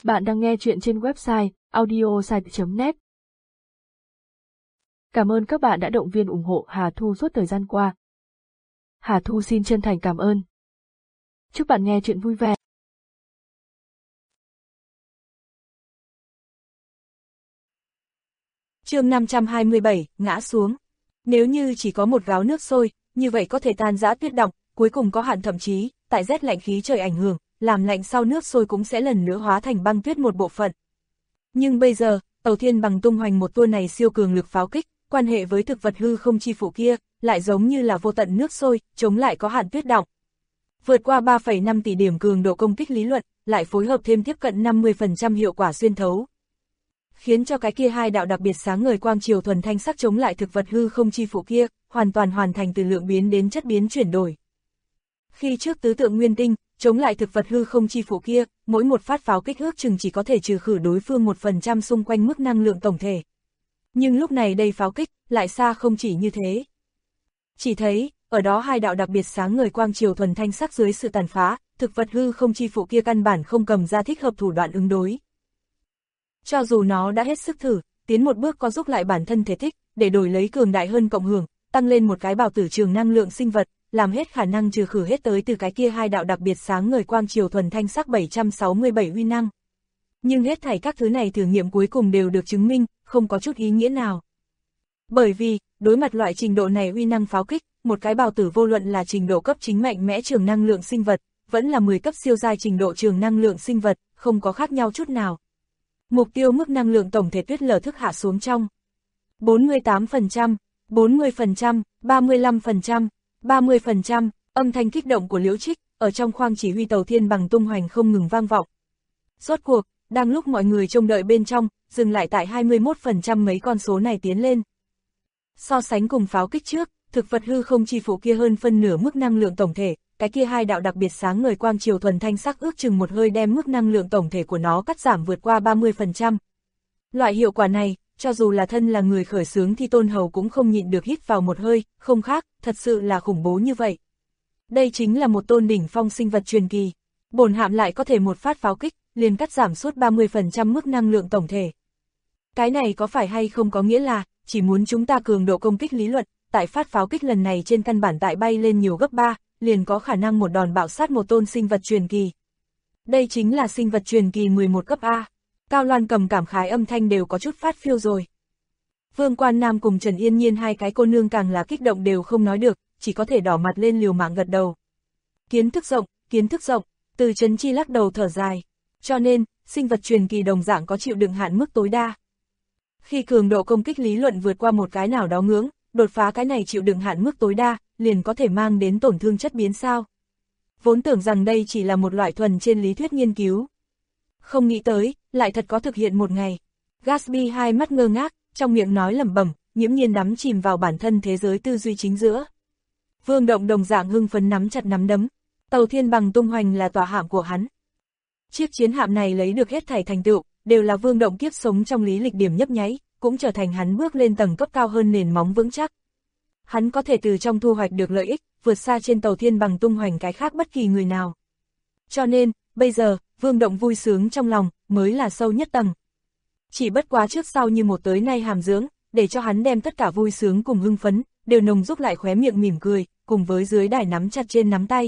Bạn đang nghe chuyện trên website audiosite.net. Cảm ơn các bạn đã động viên ủng hộ Hà Thu suốt thời gian qua. Hà Thu xin chân thành cảm ơn. Chúc bạn nghe chuyện vui vẻ. Chương 527, ngã xuống. Nếu như chỉ có một gáo nước sôi, như vậy có thể tan rã tuyết động, cuối cùng có hạn thậm chí, tại rét lạnh khí trời ảnh hưởng, làm lạnh sau nước sôi cũng sẽ lần nữa hóa thành băng tuyết một bộ phận. Nhưng bây giờ, Tàu Thiên Bằng tung hoành một tua này siêu cường lực pháo kích, quan hệ với thực vật hư không chi phủ kia, lại giống như là vô tận nước sôi, chống lại có hạn tuyết động. Vượt qua 3,5 tỷ điểm cường độ công kích lý luận, lại phối hợp thêm tiếp cận 50% hiệu quả xuyên thấu, khiến cho cái kia hai đạo đặc biệt sáng ngời quang chiều thuần thanh sắc chống lại thực vật hư không chi phủ kia, hoàn toàn hoàn thành từ lượng biến đến chất biến chuyển đổi. Khi trước tứ tượng nguyên tinh, chống lại thực vật hư không chi phủ kia, mỗi một phát pháo kích ước chừng chỉ có thể trừ khử đối phương 1% xung quanh mức năng lượng tổng thể. Nhưng lúc này đây pháo kích, lại xa không chỉ như thế. Chỉ thấy, ở đó hai đạo đặc biệt sáng ngời quang chiều thuần thanh sắc dưới sự tàn phá, thực vật hư không chi phủ kia căn bản không cầm ra thích hợp thủ đoạn ứng đối. Cho dù nó đã hết sức thử, tiến một bước có giúp lại bản thân thể tích, để đổi lấy cường đại hơn cộng hưởng, tăng lên một cái bào tử trường năng lượng sinh vật, làm hết khả năng trừ khử hết tới từ cái kia hai đạo đặc biệt sáng ngời quang chiều thuần thanh sắc 767 uy năng. Nhưng hết thảy các thứ này thử nghiệm cuối cùng đều được chứng minh, không có chút ý nghĩa nào. Bởi vì, đối mặt loại trình độ này uy năng pháo kích, một cái bào tử vô luận là trình độ cấp chính mạnh mẽ trường năng lượng sinh vật, vẫn là 10 cấp siêu giai trình độ trường năng lượng sinh vật, không có khác nhau chút nào. Mục tiêu mức năng lượng tổng thể tuyết lở thức hạ xuống trong 48%, 40%, 35%, 30%, âm thanh kích động của Liễu Trích, ở trong khoang chỉ huy Tàu Thiên Bằng tung hoành không ngừng vang vọng. Rốt cuộc, đang lúc mọi người trông đợi bên trong, dừng lại tại 21% mấy con số này tiến lên. So sánh cùng pháo kích trước, thực vật hư không chi phủ kia hơn phân nửa mức năng lượng tổng thể, cái kia hai đạo đặc biệt sáng ngời quang chiều thuần thanh sắc ước chừng một hơi đem mức năng lượng tổng thể của nó cắt giảm vượt qua 30%. Loại hiệu quả này, cho dù là thân là người khởi xướng thì Tôn Hầu cũng không nhịn được hít vào một hơi, không khác, thật sự là khủng bố như vậy. Đây chính là một tôn đỉnh phong sinh vật truyền kỳ. Bổn hạm lại có thể một phát pháo kích, liền cắt giảm suốt 30% mức năng lượng tổng thể. Cái này có phải hay không có nghĩa là, chỉ muốn chúng ta cường độ công kích lý luận, tại phát pháo kích lần này trên căn bản tại bay lên nhiều gấp 3, liền có khả năng một đòn bạo sát một tôn sinh vật truyền kỳ. Đây chính là sinh vật truyền kỳ 11 cấp A. Cao Loan Cầm cảm khái âm thanh đều có chút phát phiêu rồi. Vương Quan Nam cùng Trần Yên Nhiên hai cái cô nương càng là kích động đều không nói được, chỉ có thể đỏ mặt lên liều mạng gật đầu. Kiến thức rộng, Từ Trấn Chi lắc đầu thở dài. Cho nên, sinh vật truyền kỳ đồng dạng có chịu đựng hạn mức tối đa. Khi cường độ công kích lý luận vượt qua một cái nào đó ngưỡng, đột phá cái này chịu đựng hạn mức tối đa, liền có thể mang đến tổn thương chất biến sao. Vốn tưởng rằng đây chỉ là một loại thuần trên lý thuyết nghiên cứu. Không nghĩ tới, lại thật có thực hiện một ngày. Gatsby hai mắt ngơ ngác, trong miệng nói lẩm bẩm, nghiễm nhiên đắm chìm vào bản thân thế giới tư duy chính giữa. Vương Động đồng dạng hưng phấn nắm chặt nắm đấm. Tàu Thiên Bằng tung hoành là tòa hạm của hắn. Chiếc chiến hạm này lấy được hết thảy thành tựu, đều là Vương Động kiếp sống trong lý lịch điểm nhấp nháy, cũng trở thành hắn bước lên tầng cấp cao hơn nền móng vững chắc. Hắn có thể từ trong thu hoạch được lợi ích, vượt xa trên Tàu Thiên Bằng tung hoành cái khác bất kỳ người nào. Cho nên, bây giờ, Vương Động vui sướng trong lòng, mới là sâu nhất tầng. Chỉ bất quá trước sau như một tới nay hàm dưỡng, để cho hắn đem tất cả vui sướng cùng hưng phấn, đều nồng giúp lại khóe miệng mỉm cười, cùng với dưới đài nắm chặt trên nắm tay.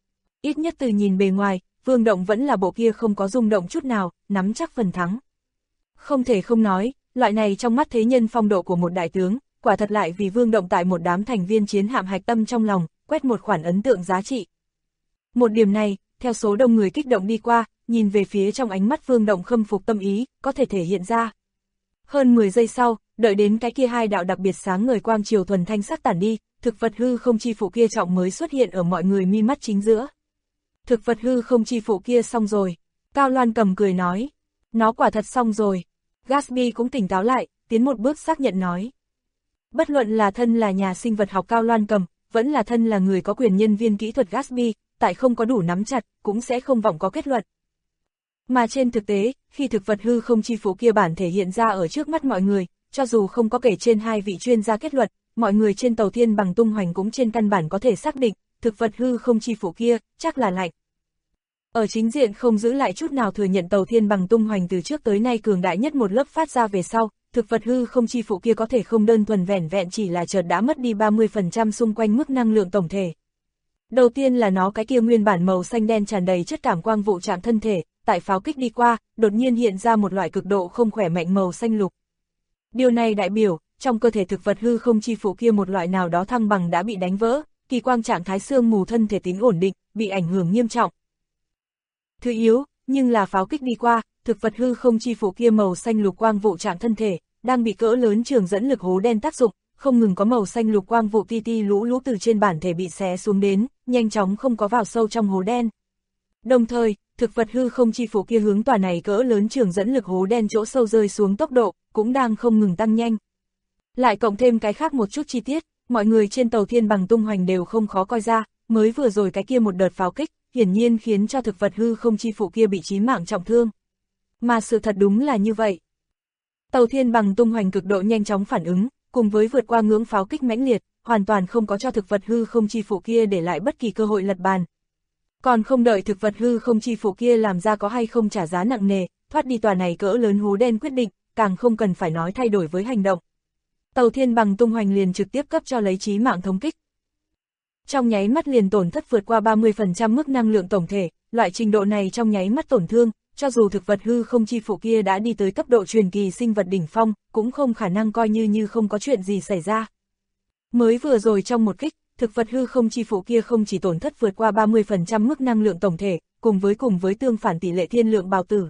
Ít nhất từ nhìn bề ngoài, Vương Động vẫn là bộ kia không có rung động chút nào, nắm chắc phần thắng. Không thể không nói, loại này trong mắt thế nhân phong độ của một đại tướng, quả thật lại vì Vương Động tại một đám thành viên chiến hạm hạch tâm trong lòng, quét một khoản ấn tượng giá trị. Một điểm này, theo số đông người kích động đi qua, nhìn về phía trong ánh mắt Vương Động khâm phục tâm ý, có thể thể hiện ra. Hơn 10 giây sau, đợi đến cái kia hai đạo đặc biệt sáng ngời quang chiều thuần thanh sắc tản đi, thực vật hư không chi phủ kia trọng mới xuất hiện ở mọi người mi mắt chính giữa. Thực vật hư không chi phủ kia xong rồi. Cao Loan Cầm cười nói. Nó quả thật xong rồi. Gatsby cũng tỉnh táo lại, tiến một bước xác nhận nói. Bất luận là thân là nhà sinh vật học Cao Loan Cầm, vẫn là thân là người có quyền nhân viên kỹ thuật Gatsby, tại không có đủ nắm chặt, cũng sẽ không vọng có kết luận. Mà trên thực tế, khi thực vật hư không chi phủ kia bản thể hiện ra ở trước mắt mọi người, cho dù không có kể trên hai vị chuyên gia kết luận, mọi người trên Tàu Thiên Bằng tung hoành cũng trên căn bản có thể xác định, thực vật hư không chi phủ kia, chắc là lạnh. Ở chính diện không giữ lại chút nào thừa nhận tàu thiên bằng tung hoành từ trước tới nay cường đại nhất một lớp phát ra về sau, thực vật hư không chi phụ kia có thể không đơn thuần vẻn vẹn chỉ là chợt đã mất đi 30% xung quanh mức năng lượng tổng thể. Đầu tiên là nó cái kia nguyên bản màu xanh đen tràn đầy chất cảm quang vụ chạm thân thể, tại pháo kích đi qua, đột nhiên hiện ra một loại cực độ không khỏe mạnh màu xanh lục. Điều này đại biểu, trong cơ thể thực vật hư không chi phụ kia một loại nào đó thăng bằng đã bị đánh vỡ, kỳ quang trạng thái xương mù thân thể tính ổn định, bị ảnh hưởng nghiêm trọng. Thứ yếu, nhưng là pháo kích đi qua, thực vật hư không chi phụ kia màu xanh lục quang vụ trạng thân thể, đang bị cỡ lớn trường dẫn lực hố đen tác dụng, không ngừng có màu xanh lục quang vụ ti ti lũ lũ từ trên bản thể bị xé xuống đến, nhanh chóng không có vào sâu trong hố đen. Đồng thời, thực vật hư không chi phụ kia hướng tòa này cỡ lớn trường dẫn lực hố đen chỗ sâu rơi xuống tốc độ, cũng đang không ngừng tăng nhanh. Lại cộng thêm cái khác một chút chi tiết, mọi người trên tàu thiên bằng tung hoành đều không khó coi ra, mới vừa rồi cái kia một đợt pháo kích, hiển nhiên khiến cho thực vật hư không chi phụ kia bị chí mạng trọng thương. Mà sự thật đúng là như vậy. Tàu thiên bằng tung hoành cực độ nhanh chóng phản ứng, cùng với vượt qua ngưỡng pháo kích mãnh liệt, hoàn toàn không có cho thực vật hư không chi phụ kia để lại bất kỳ cơ hội lật bàn. Còn không đợi thực vật hư không chi phụ kia làm ra có hay không trả giá nặng nề, thoát đi tòa này cỡ lớn hố đen quyết định, càng không cần phải nói thay đổi với hành động. Tàu thiên bằng tung hoành liền trực tiếp cấp cho lấy chí mạng thống kích. Trong nháy mắt liền tổn thất vượt qua 30% mức năng lượng tổng thể, loại trình độ này trong nháy mắt tổn thương, cho dù thực vật hư không chi phụ kia đã đi tới cấp độ truyền kỳ sinh vật đỉnh phong, cũng không khả năng coi như không có chuyện gì xảy ra. Mới vừa rồi trong một kích, thực vật hư không chi phụ kia không chỉ tổn thất vượt qua 30% mức năng lượng tổng thể, cùng với tương phản tỷ lệ thiên lượng bào tử.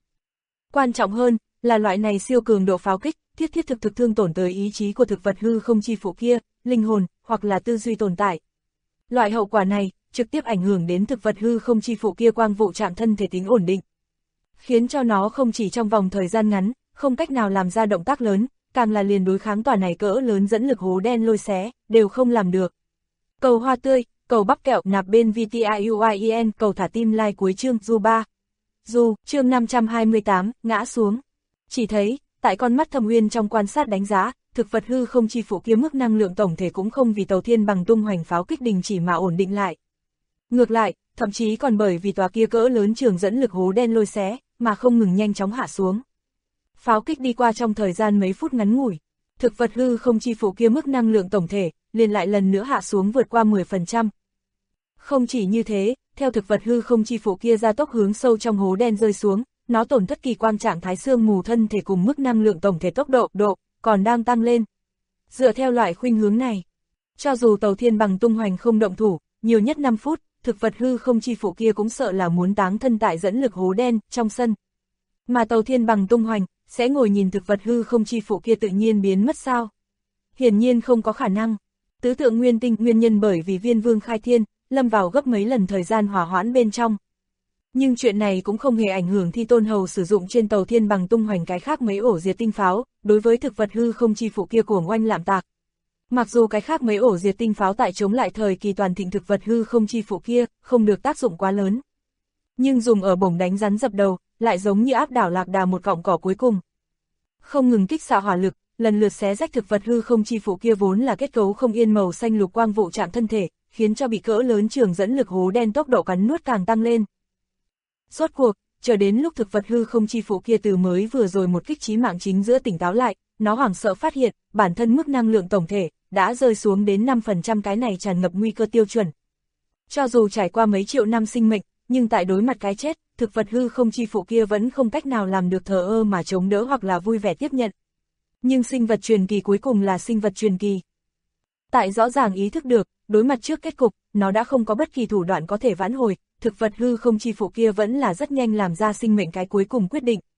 Quan trọng hơn, là loại này siêu cường độ pháo kích, thiết thực thương tổn tới ý chí của thực vật hư không chi phụ kia, linh hồn, hoặc là tư duy tồn tại. Loại hậu quả này, trực tiếp ảnh hưởng đến thực vật hư không chi phụ kia quang vụ chạm thân thể tính ổn định. Khiến cho nó không chỉ trong vòng thời gian ngắn, không cách nào làm ra động tác lớn, càng là liền đối kháng tòa này cỡ lớn dẫn lực hố đen lôi xé, đều không làm được. Cầu hoa tươi, cầu bắp kẹo nạp bên VTIUIEN, cầu thả tim like cuối chương du 3. Du, chương 528, ngã xuống. Chỉ thấy, tại con mắt thâm uyên trong quan sát đánh giá, thực vật hư không chi phụ kia mức năng lượng tổng thể cũng không vì tàu thiên bằng tung hoành pháo kích đình chỉ mà ổn định lại. Ngược lại, thậm chí còn bởi vì tòa kia cỡ lớn trường dẫn lực hố đen lôi xé, mà không ngừng nhanh chóng hạ xuống. Pháo kích đi qua trong thời gian mấy phút ngắn ngủi, thực vật hư không chi phụ kia mức năng lượng tổng thể, liền lại lần nữa hạ xuống vượt qua 10%. Không chỉ như thế, theo thực vật hư không chi phụ kia ra tốc hướng sâu trong hố đen rơi xuống, nó tổn thất kỳ quang trạng thái xương mù thân thể cùng mức năng lượng tổng thể tốc độ còn đang tăng lên. Dựa theo loại khuynh hướng này, cho dù tàu thiên bằng tung hoành không động thủ, nhiều nhất 5 phút, thực vật hư không chi phụ kia cũng sợ là muốn táng thân tại dẫn lực hố đen trong sân. Mà tàu thiên bằng tung hoành sẽ ngồi nhìn thực vật hư không chi phụ kia tự nhiên biến mất sao? Hiển nhiên không có khả năng. Tứ tượng nguyên tinh nguyên nhân bởi vì Viên Vương khai thiên, lâm vào gấp mấy lần thời gian hỏa hoãn bên trong. Nhưng chuyện này cũng không hề ảnh hưởng Thi Tôn Hầu sử dụng trên tàu thiên bằng tung hoành cái khác mấy ổ diệt tinh pháo, đối với thực vật hư không chi phụ kia của oanh lạm tạc. Mặc dù cái khác mấy ổ diệt tinh pháo tại chống lại thời kỳ toàn thịnh thực vật hư không chi phụ kia, không được tác dụng quá lớn. Nhưng dùng ở bổng đánh rắn dập đầu, lại giống như áp đảo lạc đà một cọng cỏ cuối cùng. Không ngừng kích xạ hỏa lực, lần lượt xé rách thực vật hư không chi phụ kia vốn là kết cấu không yên màu xanh lục quang vụ chạm thân thể, khiến cho bị cỡ lớn trường dẫn lực hố đen tốc độ cắn nuốt càng tăng lên. Rốt cuộc, chờ đến lúc thực vật hư không chi phụ kia từ mới vừa rồi một kích chí mạng chính giữa tỉnh táo lại, nó hoảng sợ phát hiện, bản thân mức năng lượng tổng thể đã rơi xuống đến 5%, cái này tràn ngập nguy cơ tiêu chuẩn. Cho dù trải qua mấy triệu năm sinh mệnh, nhưng tại đối mặt cái chết, thực vật hư không chi phụ kia vẫn không cách nào làm được thờ ơ mà chống đỡ hoặc là vui vẻ tiếp nhận. Nhưng sinh vật truyền kỳ cuối cùng là sinh vật truyền kỳ. Tại rõ ràng ý thức được, đối mặt trước kết cục, nó đã không có bất kỳ thủ đoạn có thể vãn hồi, thực vật hư không chi phụ kia vẫn là rất nhanh làm ra sinh mệnh cái cuối cùng quyết định.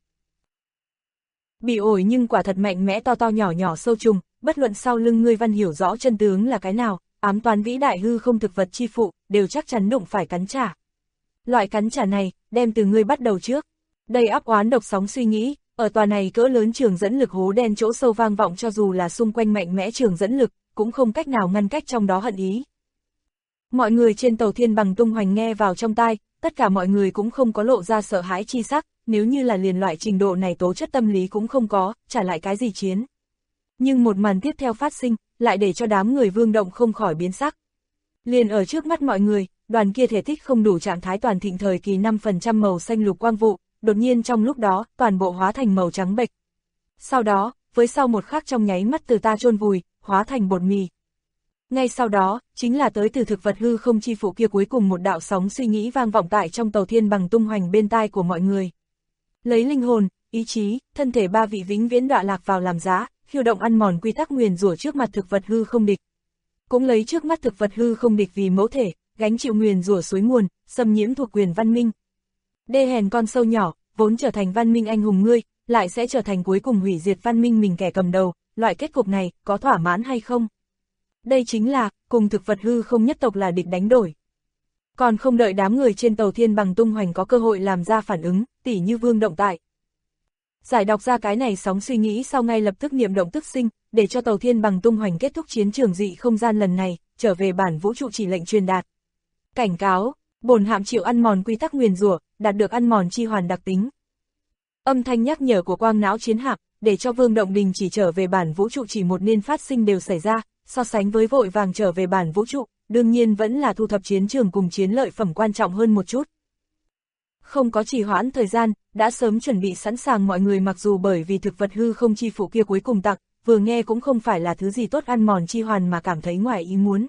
Bị ổi nhưng quả thật mạnh mẽ to nhỏ sâu trùng, bất luận sau lưng ngươi Văn hiểu rõ chân tướng là cái nào, ám toán vĩ đại hư không thực vật chi phụ, đều chắc chắn đụng phải cắn trả. Loại cắn trả này, đem từ ngươi bắt đầu trước. Đầy ắp oán độc sóng suy nghĩ, ở tòa này cỡ lớn trường dẫn lực hố đen chỗ sâu vang vọng, cho dù là xung quanh mạnh mẽ trường dẫn lực, cũng không cách nào ngăn cách trong đó hận ý. Mọi người trên tàu thiên bằng tung hoành nghe vào trong tai, tất cả mọi người cũng không có lộ ra sợ hãi chi sắc, nếu như là liền loại trình độ này tố chất tâm lý cũng không có, trả lại cái gì chiến. Nhưng một màn tiếp theo phát sinh, lại để cho đám người Vương Động không khỏi biến sắc. Liền ở trước mắt mọi người, đoàn kia thể tích không đủ trạng thái toàn thịnh thời kỳ 5% màu xanh lục quang vụ, đột nhiên trong lúc đó, toàn bộ hóa thành màu trắng bệch. Sau đó, với sau một khắc trong nháy mắt từ ta chôn vùi, hóa thành bột mì. Ngay sau đó, chính là tới từ thực vật hư không chi phụ kia cuối cùng một đạo sóng suy nghĩ vang vọng tại trong tàu thiên bằng tung hoành bên tai của mọi người. Lấy linh hồn, ý chí, thân thể ba vị vĩnh viễn đọa lạc vào làm giá, khiêu động ăn mòn quy tắc nguyền rủa trước mặt thực vật hư không địch. Cũng lấy trước mắt thực vật hư không địch vì mẫu thể, gánh chịu nguyền rủa suối nguồn, xâm nhiễm thuộc quyền văn minh. Đê hèn con sâu nhỏ, vốn trở thành văn minh anh hùng ngươi, lại sẽ trở thành cuối cùng hủy diệt văn minh mình kẻ cầm đầu, loại kết cục này, có thỏa mãn hay không? Đây chính là, cùng thực vật hư không nhất tộc là địch đánh đổi. Còn không đợi đám người trên tàu thiên bằng tung hoành có cơ hội làm ra phản ứng, tỉ như Vương Động tại. Giải đọc ra cái này sóng suy nghĩ sau ngay lập tức niệm động tức sinh, để cho tàu thiên bằng tung hoành kết thúc chiến trường dị không gian lần này, trở về bản vũ trụ chỉ lệnh truyền đạt. Cảnh cáo, bổn hạm chịu ăn mòn quy tắc nguyền rủa, đạt được ăn mòn chi hoàn đặc tính. Âm thanh nhắc nhở của quang não chiến hạm, để cho Vương Động Đình chỉ trở về bản vũ trụ chỉ một nên phát sinh đều xảy ra, so sánh với vội vàng trở về bản vũ trụ, đương nhiên vẫn là thu thập chiến trường cùng chiến lợi phẩm quan trọng hơn một chút. Không có trì hoãn thời gian, đã sớm chuẩn bị sẵn sàng mọi người mặc dù bởi vì thực vật hư không chi phụ kia cuối cùng tặng, vừa nghe cũng không phải là thứ gì tốt ăn mòn chi hoàn mà cảm thấy ngoài ý muốn.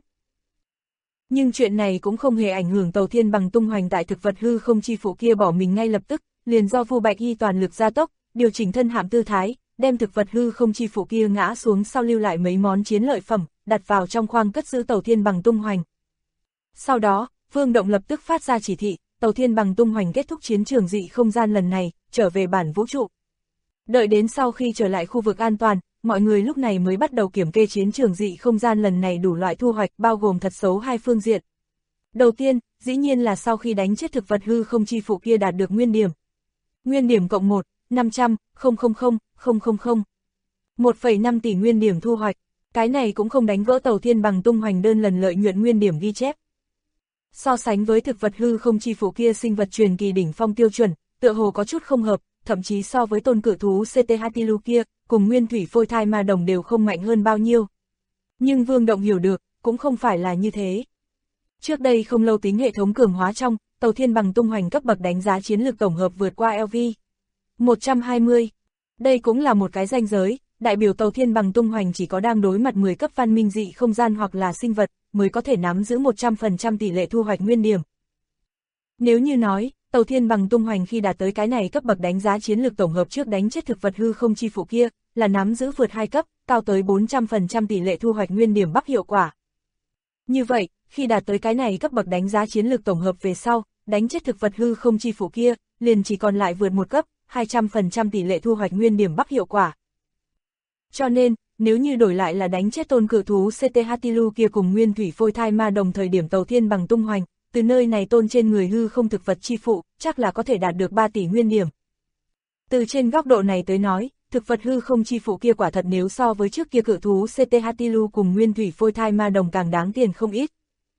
Nhưng chuyện này cũng không hề ảnh hưởng tàu thiên bằng tung hoành tại thực vật hư không chi phụ kia bỏ mình ngay lập tức, liền do Vu Bạch Y toàn lực gia tốc, điều chỉnh thân hạm tư thái, đem thực vật hư không chi phụ kia ngã xuống sau lưu lại mấy món chiến lợi phẩm, đặt vào trong khoang cất giữ tàu thiên bằng tung hoành. Sau đó, Vương Động lập tức phát ra chỉ thị, tàu thiên bằng tung hoành kết thúc chiến trường dị không gian lần này, trở về bản vũ trụ. Đợi đến sau khi trở lại khu vực an toàn, mọi người lúc này mới bắt đầu kiểm kê chiến trường dị không gian lần này đủ loại thu hoạch bao gồm thật xấu hai phương diện. Đầu tiên, dĩ nhiên là sau khi đánh chết thực vật hư không chi phụ kia đạt được nguyên điểm. Nguyên điểm cộng 1, 500, 000, 000. 1,5 tỷ nguyên điểm thu hoạch, cái này cũng không đánh vỡ tàu thiên bằng tung hoành đơn lần lợi nhuận nguyên điểm ghi chép. So sánh với thực vật hư không chi phụ kia sinh vật truyền kỳ đỉnh phong tiêu chuẩn, tựa hồ có chút không hợp, thậm chí so với tôn cự thú CT Hatilu kia, cùng nguyên thủy phôi thai ma đồng đều không mạnh hơn bao nhiêu. Nhưng Vương Động hiểu được, cũng không phải là như thế. Trước đây không lâu tính hệ thống cường hóa trong, tàu thiên bằng tung hoành cấp bậc đánh giá chiến lược tổng hợp vượt qua LV 120. Đây cũng là một cái ranh giới, đại biểu tàu thiên bằng tung hoành chỉ có đang đối mặt 10 cấp văn minh dị không gian hoặc là sinh vật, mới có thể nắm giữ 100% tỷ lệ thu hoạch nguyên điểm. Nếu như nói, tàu thiên bằng tung hoành khi đạt tới cái này cấp bậc đánh giá chiến lược tổng hợp trước đánh chết thực vật hư không chi phụ kia, là nắm giữ vượt 2 cấp, cao tới 400% tỷ lệ thu hoạch nguyên điểm bắc hiệu quả. Như vậy, khi đạt tới cái này cấp bậc đánh giá chiến lược tổng hợp về sau, đánh chết thực vật hư không chi phụ kia, liền chỉ còn lại vượt 1 cấp, 200% tỷ lệ thu hoạch nguyên điểm bắc hiệu quả. Cho nên, nếu như đổi lại là đánh chết tôn cự thú CT Hatilu kia cùng nguyên thủy phôi thai ma đồng thời điểm tàu thiên bằng tung hoành, từ nơi này tôn trên người hư không thực vật chi phụ, chắc là có thể đạt được 3 tỷ nguyên điểm. Từ trên góc độ này tới nói, thực vật hư không chi phụ kia quả thật nếu so với trước kia cự thú CT Hatilu cùng nguyên thủy phôi thai ma đồng càng đáng tiền không ít.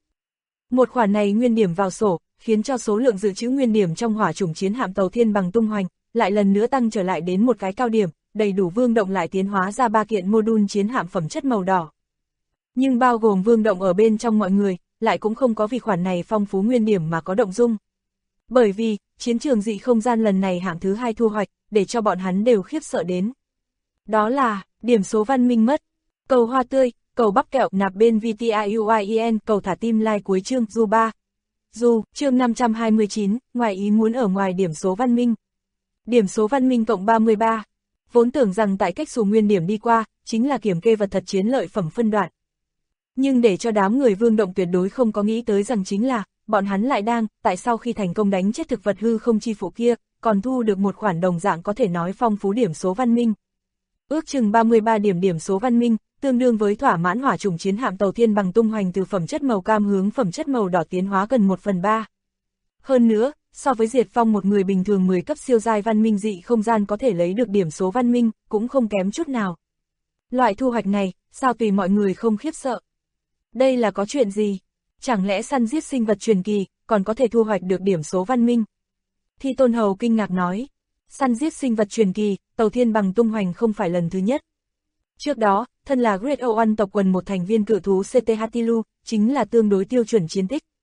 Một khoản này nguyên điểm vào sổ, khiến cho số lượng dự trữ nguyên điểm trong hỏa chủng chiến hạm tàu thiên bằng tung hoành, lại lần nữa tăng trở lại đến một cái cao điểm, đầy đủ Vương Động lại tiến hóa ra 3 kiện mô-đun chiến hạm phẩm chất màu đỏ. Nhưng bao gồm Vương Động ở bên trong mọi người, lại cũng không có vì khoản này phong phú nguyên điểm mà có động dung. Bởi vì, chiến trường dị không gian lần này hạng thứ 2 thu hoạch, để cho bọn hắn đều khiếp sợ đến. Đó là, điểm số văn minh mất. Cầu hoa tươi, cầu bắp kẹo nạp bên VTIUIEN, cầu thả tim like cuối chương Du 3. Du, chương 529, ngoài ý muốn ở ngoài điểm số văn minh. Điểm số văn minh cộng 33. Vốn tưởng rằng tại cách xù nguyên điểm đi qua, chính là kiểm kê vật thật chiến lợi phẩm phân đoạn. Nhưng để cho đám người Vương Động tuyệt đối không có nghĩ tới rằng chính là, bọn hắn lại đang, tại sau khi thành công đánh chết thực vật hư không chi phụ kia, còn thu được một khoản đồng dạng có thể nói phong phú điểm số văn minh. Ước chừng 33 điểm số văn minh, tương đương với thỏa mãn hỏa chủng chiến hạm tàu thiên bằng tung hoành từ phẩm chất màu cam hướng phẩm chất màu đỏ tiến hóa gần 1/3. Hơn nữa, so với diệt phong một người bình thường 10 cấp siêu giai văn minh dị không gian có thể lấy được điểm số văn minh, cũng không kém chút nào. Loại thu hoạch này, sao tùy mọi người không khiếp sợ? Đây là có chuyện gì? Chẳng lẽ săn giết sinh vật truyền kỳ, còn có thể thu hoạch được điểm số văn minh? Thi Tôn Hầu kinh ngạc nói, săn giết sinh vật truyền kỳ, tàu thiên bằng tung hoành không phải lần thứ nhất. Trước đó, thân là Great Oan tộc quần một thành viên cự thú CT Hatilu, chính là tương đối tiêu chuẩn chiến tích.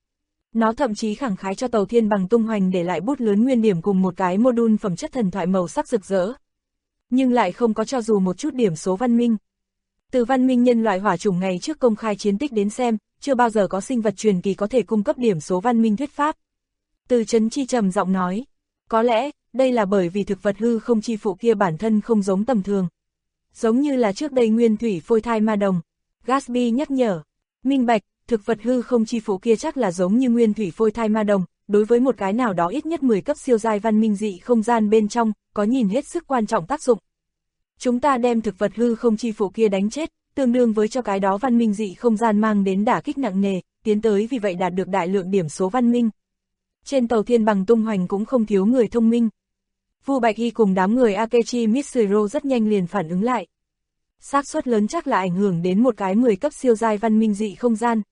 Nó thậm chí khẳng khái cho tàu thiên bằng tung hoành để lại bút lớn nguyên điểm cùng một cái module phẩm chất thần thoại màu sắc rực rỡ. Nhưng lại không có cho dù một chút điểm số văn minh. Từ văn minh nhân loại hỏa chủng ngày trước công khai chiến tích đến xem, chưa bao giờ có sinh vật truyền kỳ có thể cung cấp điểm số văn minh thuyết pháp. Từ Chấn Chi trầm giọng nói, có lẽ, đây là bởi vì thực vật hư không chi phụ kia bản thân không giống tầm thường. Giống như là trước đây nguyên thủy phôi thai ma đồng. Gatsby nhắc nhở, minh bạch, thực vật hư không chi phụ kia chắc là giống như nguyên thủy phôi thai ma đồng, đối với một cái nào đó ít nhất 10 cấp siêu giai văn minh dị không gian bên trong, có nhìn hết sức quan trọng tác dụng. Chúng ta đem thực vật hư không chi phụ kia đánh chết, tương đương với cho cái đó văn minh dị không gian mang đến đả kích nặng nề, tiến tới vì vậy đạt được đại lượng điểm số văn minh. Trên tàu thiên bằng tung hoành cũng không thiếu người thông minh. Vu Bạch Hy cùng đám người Akechi Mitsuro rất nhanh liền phản ứng lại. Xác suất lớn chắc là ảnh hưởng đến một cái 10 cấp siêu giai văn minh dị không gian.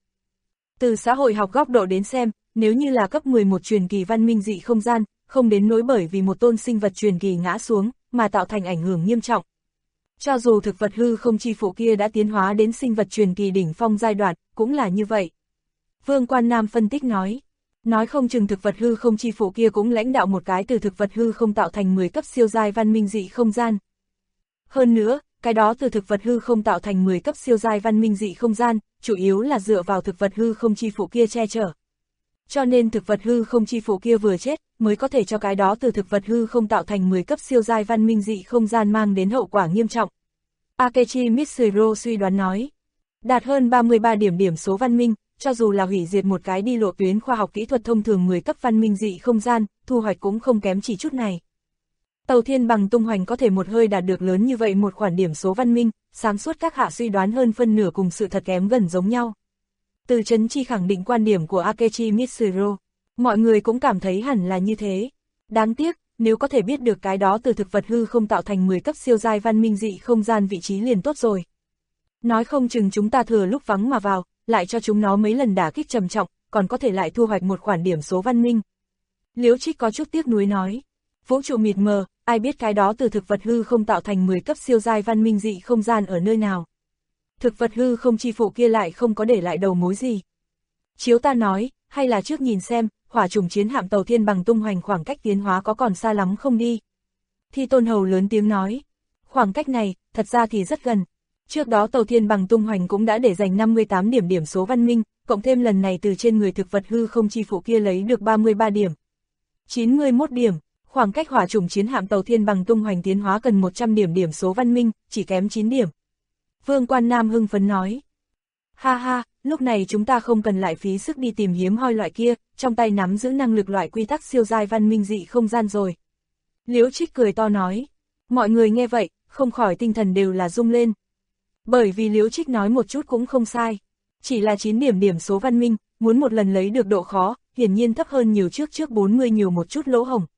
Từ xã hội học góc độ đến xem, nếu như là cấp 11 truyền kỳ văn minh dị không gian, không đến nỗi bởi vì một tôn sinh vật truyền kỳ ngã xuống, mà tạo thành ảnh hưởng nghiêm trọng. Cho dù thực vật hư không chi phụ kia đã tiến hóa đến sinh vật truyền kỳ đỉnh phong giai đoạn, cũng là như vậy. Vương Quan Nam phân tích nói không chừng thực vật hư không chi phụ kia cũng lãnh đạo một cái từ thực vật hư không tạo thành 10 cấp siêu giai văn minh dị không gian. Hơn nữa, cái đó từ thực vật hư không tạo thành 10 cấp siêu giai văn minh dị không gian, chủ yếu là dựa vào thực vật hư không chi phụ kia che chở. Cho nên thực vật hư không chi phụ kia vừa chết, mới có thể cho cái đó từ thực vật hư không tạo thành 10 cấp siêu giai văn minh dị không gian mang đến hậu quả nghiêm trọng. Akechi Mitsuro suy đoán nói, đạt hơn 33 điểm số văn minh, cho dù là hủy diệt một cái đi lộ tuyến khoa học kỹ thuật thông thường 10 cấp văn minh dị không gian, thu hoạch cũng không kém chỉ chút này. Tàu thiên bằng tung hoành có thể một hơi đạt được lớn như vậy một khoản điểm số văn minh, sáng suốt các hạ suy đoán hơn phân nửa cùng sự thật kém gần giống nhau. Từ Chấn Chi khẳng định quan điểm của Akechi Mitsuro, mọi người cũng cảm thấy hẳn là như thế. Đáng tiếc, nếu có thể biết được cái đó từ thực vật hư không tạo thành 10 cấp siêu giai văn minh dị không gian vị trí liền tốt rồi. Nói không chừng chúng ta thừa lúc vắng mà vào, lại cho chúng nó mấy lần đả kích trầm trọng, còn có thể lại thu hoạch một khoản điểm số văn minh. Liễu Trích có chút tiếc nuối nói, vũ trụ mịt mờ, ai biết cái đó từ thực vật hư không tạo thành 10 cấp siêu giai văn minh dị không gian ở nơi nào. Thực vật hư không chi phụ kia lại không có để lại đầu mối gì. Chiếu ta nói, hay là trước nhìn xem, hỏa trùng chiến hạm tàu thiên bằng tung hoành khoảng cách tiến hóa có còn xa lắm không đi. Thi Tôn Hầu lớn tiếng nói, khoảng cách này, thật ra thì rất gần. Trước đó tàu thiên bằng tung hoành cũng đã để dành 58 điểm số văn minh, cộng thêm lần này từ trên người thực vật hư không chi phụ kia lấy được 33 điểm. 91 điểm, khoảng cách hỏa trùng chiến hạm tàu thiên bằng tung hoành tiến hóa cần 100 điểm số văn minh, chỉ kém 9 điểm. Vương Quan Nam hưng phấn nói, ha ha, lúc này chúng ta không cần lại phí sức đi tìm hiếm hoi loại kia, trong tay nắm giữ năng lực loại quy tắc siêu giai văn minh dị không gian rồi. Liễu Trích cười to nói, mọi người nghe vậy, không khỏi tinh thần đều là rung lên. Bởi vì Liễu Trích nói một chút cũng không sai, chỉ là 9 điểm số văn minh, muốn một lần lấy được độ khó, hiển nhiên thấp hơn nhiều trước 40 nhiều một chút lỗ hổng.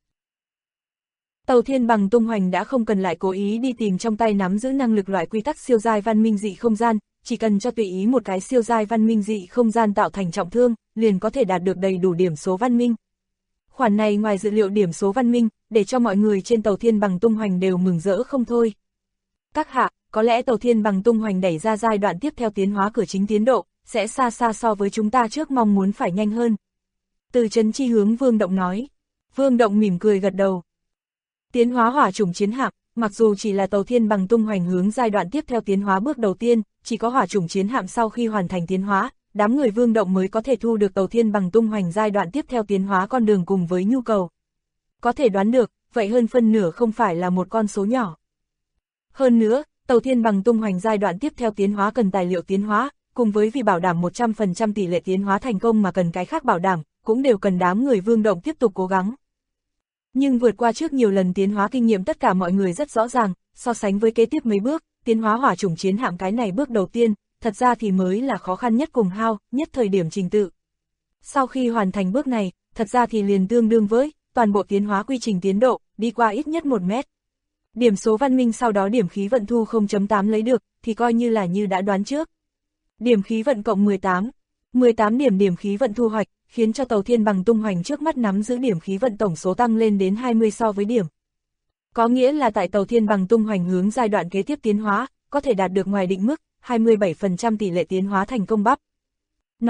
Tàu thiên bằng tung hoành đã không cần lại cố ý đi tìm trong tay nắm giữ năng lực loại quy tắc siêu giai văn minh dị không gian, chỉ cần cho tùy ý một cái siêu giai văn minh dị không gian tạo thành trọng thương, liền có thể đạt được đầy đủ điểm số văn minh. Khoản này ngoài dự liệu điểm số văn minh, để cho mọi người trên tàu thiên bằng tung hoành đều mừng rỡ không thôi. Các hạ, có lẽ tàu thiên bằng tung hoành đẩy ra giai đoạn tiếp theo tiến hóa cửa chính tiến độ, sẽ xa xa so với chúng ta trước mong muốn phải nhanh hơn. Từ Chấn Chi hướng Vương Động nói. Vương Động mỉm cười gật đầu. Tiến hóa hỏa trùng chiến hạm, mặc dù chỉ là tàu thiên bằng tung hoành hướng giai đoạn tiếp theo tiến hóa bước đầu tiên, chỉ có hỏa trùng chiến hạm sau khi hoàn thành tiến hóa, đám người Vương Động mới có thể thu được tàu thiên bằng tung hoành giai đoạn tiếp theo tiến hóa con đường cùng với nhu cầu. Có thể đoán được, vậy hơn phân nửa không phải là một con số nhỏ. Hơn nữa, tàu thiên bằng tung hoành giai đoạn tiếp theo tiến hóa cần tài liệu tiến hóa, cùng với vì bảo đảm 100% tỷ lệ tiến hóa thành công mà cần cái khác bảo đảm, cũng đều cần đám người Vương Động tiếp tục cố gắng. Nhưng vượt qua trước nhiều lần tiến hóa kinh nghiệm tất cả mọi người rất rõ ràng, so sánh với kế tiếp mấy bước, tiến hóa hỏa chủng chiến hạm cái này bước đầu tiên, thật ra thì mới là khó khăn nhất cùng hao, nhất thời điểm trình tự. Sau khi hoàn thành bước này, thật ra thì liền tương đương với toàn bộ tiến hóa quy trình tiến độ, đi qua ít nhất 1 mét. Điểm số văn minh sau đó điểm khí vận thu 0.8 lấy được, thì coi như là như đã đoán trước. Điểm khí vận cộng 18 điểm khí vận thu hoạch, khiến cho tàu thiên bằng tung hoành trước mắt nắm giữ điểm khí vận tổng số tăng lên đến 20 so với điểm. Có nghĩa là tại tàu thiên bằng tung hoành hướng giai đoạn kế tiếp tiến hóa, có thể đạt được ngoài định mức, 27% tỷ lệ tiến hóa thành công bắp. Nói thật,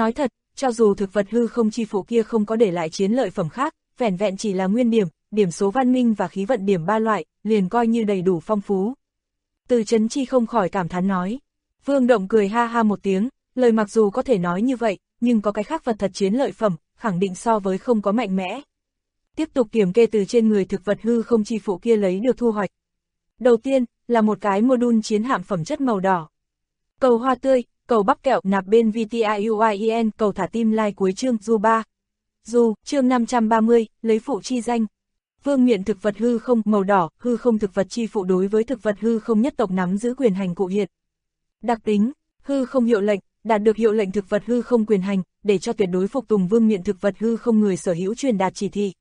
cho dù thực vật hư không chi phụ kia không có để lại chiến lợi phẩm khác, vẻn vẹn chỉ là nguyên điểm, điểm số văn minh và khí vận điểm 3 loại, liền coi như đầy đủ phong phú. Từ Chấn Chi không khỏi cảm thán nói. Vương Động cười ha ha một tiếng, lời mặc dù có thể nói như vậy, nhưng có cái khác vật thật chiến lợi phẩm, khẳng định so với không có mạnh mẽ. Tiếp tục kiểm kê từ trên người thực vật hư không chi phụ kia lấy được thu hoạch. Đầu tiên, là một cái module chiến hạm phẩm chất màu đỏ. Cầu hoa tươi, cầu bắp kẹo nạp bên VTIUIEN, cầu thả tim like cuối chương Du 3. Du, chương 530, lấy phụ chi danh. Vương miện thực vật hư không màu đỏ, hư không thực vật chi phụ đối với thực vật hư không nhất tộc nắm giữ quyền hành cụ hiện. Đặc tính, hư không hiệu lệnh, đạt được hiệu lệnh thực vật hư không quyền hành, để cho tuyệt đối phục tùng vương miện thực vật hư không người sở hữu truyền đạt chỉ thị.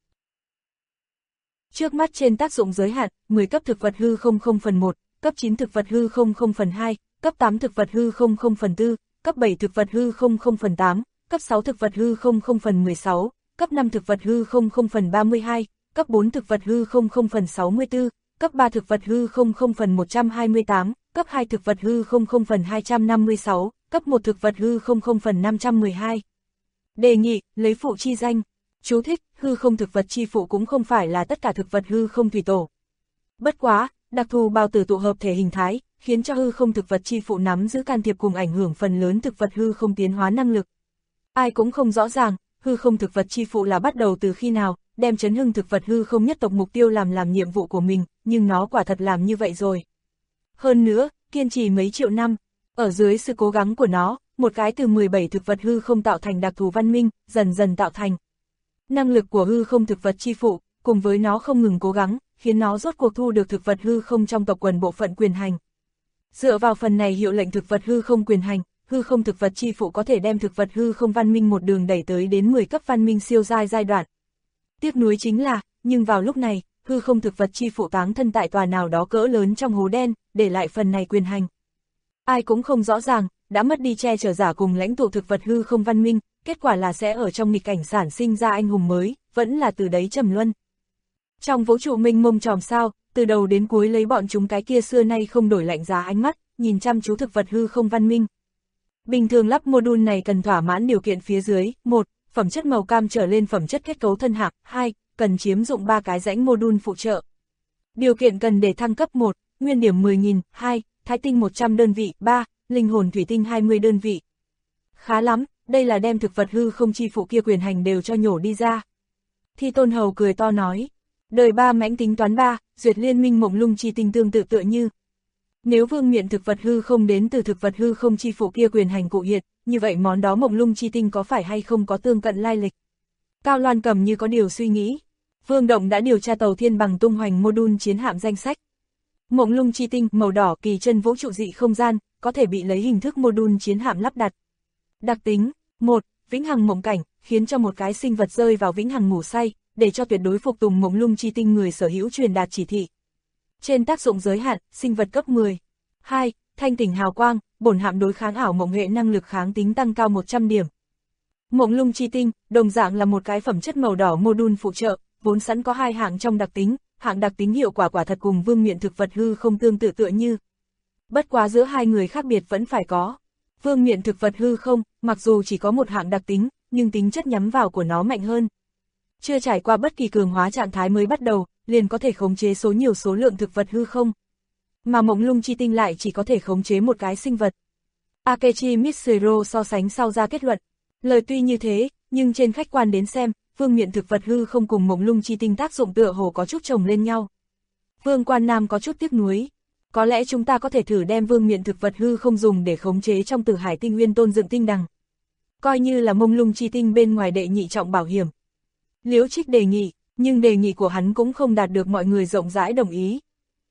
Trước mắt trên tác dụng giới hạn, 10 cấp thực vật hư không 0 phần 1, cấp 9 thực vật hư không 0 phần 2, cấp 8 thực vật hư không 0 phần 4, cấp 7 thực vật hư không 0 phần 8, cấp 6 thực vật hư không 0 phần 16, cấp 5 thực vật hư không 0 phần 32, cấp 4 thực vật hư không 0 phần 64, cấp 3 thực vật hư không 0 phần 128, cấp 2 thực vật hư không 0 phần 256, cấp 1 thực vật hư không 0 phần 512. Đề nghị, lấy phụ chi danh. Chú thích, hư không thực vật chi phụ cũng không phải là tất cả thực vật hư không thủy tổ. Bất quá, đặc thù bao tử tụ hợp thể hình thái, khiến cho hư không thực vật chi phụ nắm giữ can thiệp cùng ảnh hưởng phần lớn thực vật hư không tiến hóa năng lực. Ai cũng không rõ ràng, hư không thực vật chi phụ là bắt đầu từ khi nào, đem chấn hưng thực vật hư không nhất tộc mục tiêu làm nhiệm vụ của mình, nhưng nó quả thật làm như vậy rồi. Hơn nữa, kiên trì mấy triệu năm, ở dưới sự cố gắng của nó, một cái từ 17 thực vật hư không tạo thành đặc thù văn minh, dần dần tạo thành. Năng lực của hư không thực vật chi phụ, cùng với nó không ngừng cố gắng, khiến nó rốt cuộc thu được thực vật hư không trong tộc quần bộ phận quyền hành. Dựa vào phần này hiệu lệnh thực vật hư không quyền hành, hư không thực vật chi phụ có thể đem thực vật hư không văn minh một đường đẩy tới đến 10 cấp văn minh siêu giai đoạn. Tiếc nuối chính là, nhưng vào lúc này, hư không thực vật chi phụ táng thân tại tòa nào đó cỡ lớn trong hố đen, để lại phần này quyền hành. Ai cũng không rõ ràng, đã mất đi che chở giả cùng lãnh tụ thực vật hư không văn minh, kết quả là sẽ ở trong nghịch cảnh sản sinh ra anh hùng mới, vẫn là từ đấy trầm luân. Trong vũ trụ mênh mông tròm sao, từ đầu đến cuối lấy bọn chúng cái kia xưa nay không đổi lạnh giá ánh mắt, nhìn chăm chú thực vật hư không văn minh. Bình thường lắp module này cần thỏa mãn điều kiện phía dưới: 1. Phẩm chất màu cam trở lên phẩm chất kết cấu thân hạng; 2. Cần chiếm dụng 3 cái rãnh module phụ trợ. Điều kiện cần để thăng cấp: 1. Nguyên điểm 10.000, 2. Thái tinh 100 đơn vị, 3. Linh hồn thủy tinh 20 đơn vị. Khá lắm, đây là đem thực vật hư không chi phụ kia quyền hành đều cho nhổ đi ra. Thi Tôn Hầu cười to nói, đời 3 mãnh tính toán 3, duyệt liên minh mộng lung chi tinh tương tự tựa như. Nếu vương miện thực vật hư không đến từ thực vật hư không chi phụ kia quyền hành cụ hiện, như vậy món đó mộng lung chi tinh có phải hay không có tương cận lai lịch? Cao Loan Cầm như có điều suy nghĩ. Vương Động đã điều tra tàu thiên bằng tung hoành module chiến hạm danh sách. Mộng lung chi tinh màu đỏ kỳ chân vũ trụ dị không gian, có thể bị lấy hình thức module chiến hạm lắp đặt. Đặc tính: 1. Vĩnh hằng mộng cảnh, khiến cho một cái sinh vật rơi vào vĩnh hằng ngủ say, để cho tuyệt đối phục tùng mộng lung chi tinh người sở hữu truyền đạt chỉ thị. Trên tác dụng giới hạn, sinh vật cấp 10. 2. Thanh tỉnh hào quang, bổn hạm đối kháng ảo mộng hệ năng lực kháng tính tăng cao 100 điểm. Mộng lung chi tinh, đồng dạng là một cái phẩm chất màu đỏ module phụ trợ, vốn sẵn có 2 hạng trong đặc tính, hạng đặc tính hiệu quả quả thật cùng vương miện thực vật hư không tương tự tựa như. Bất quá giữa hai người khác biệt vẫn phải có. Vương miện thực vật hư không, mặc dù chỉ có một hạng đặc tính, nhưng tính chất nhắm vào của nó mạnh hơn. Chưa trải qua bất kỳ cường hóa trạng thái mới bắt đầu, liền có thể khống chế nhiều số lượng thực vật hư không. Mà mộng lung chi tinh lại chỉ có thể khống chế một cái sinh vật. Akechi Mitsuro so sánh sau ra kết luận. Lời tuy như thế, nhưng trên khách quan đến xem, vương miện thực vật hư không cùng mộng lung chi tinh tác dụng tựa hồ có chút chồng lên nhau. Vương Quan Nam có chút tiếc nuối. Có lẽ chúng ta có thể thử đem vương miện thực vật hư không dùng để khống chế trong Tử Hải Tinh Nguyên Tôn Dựng Tinh Đằng. Coi như là mông lung chi tinh bên ngoài đệ nhị trọng bảo hiểm. Liễu Trích đề nghị, nhưng đề nghị của hắn cũng không đạt được mọi người rộng rãi đồng ý.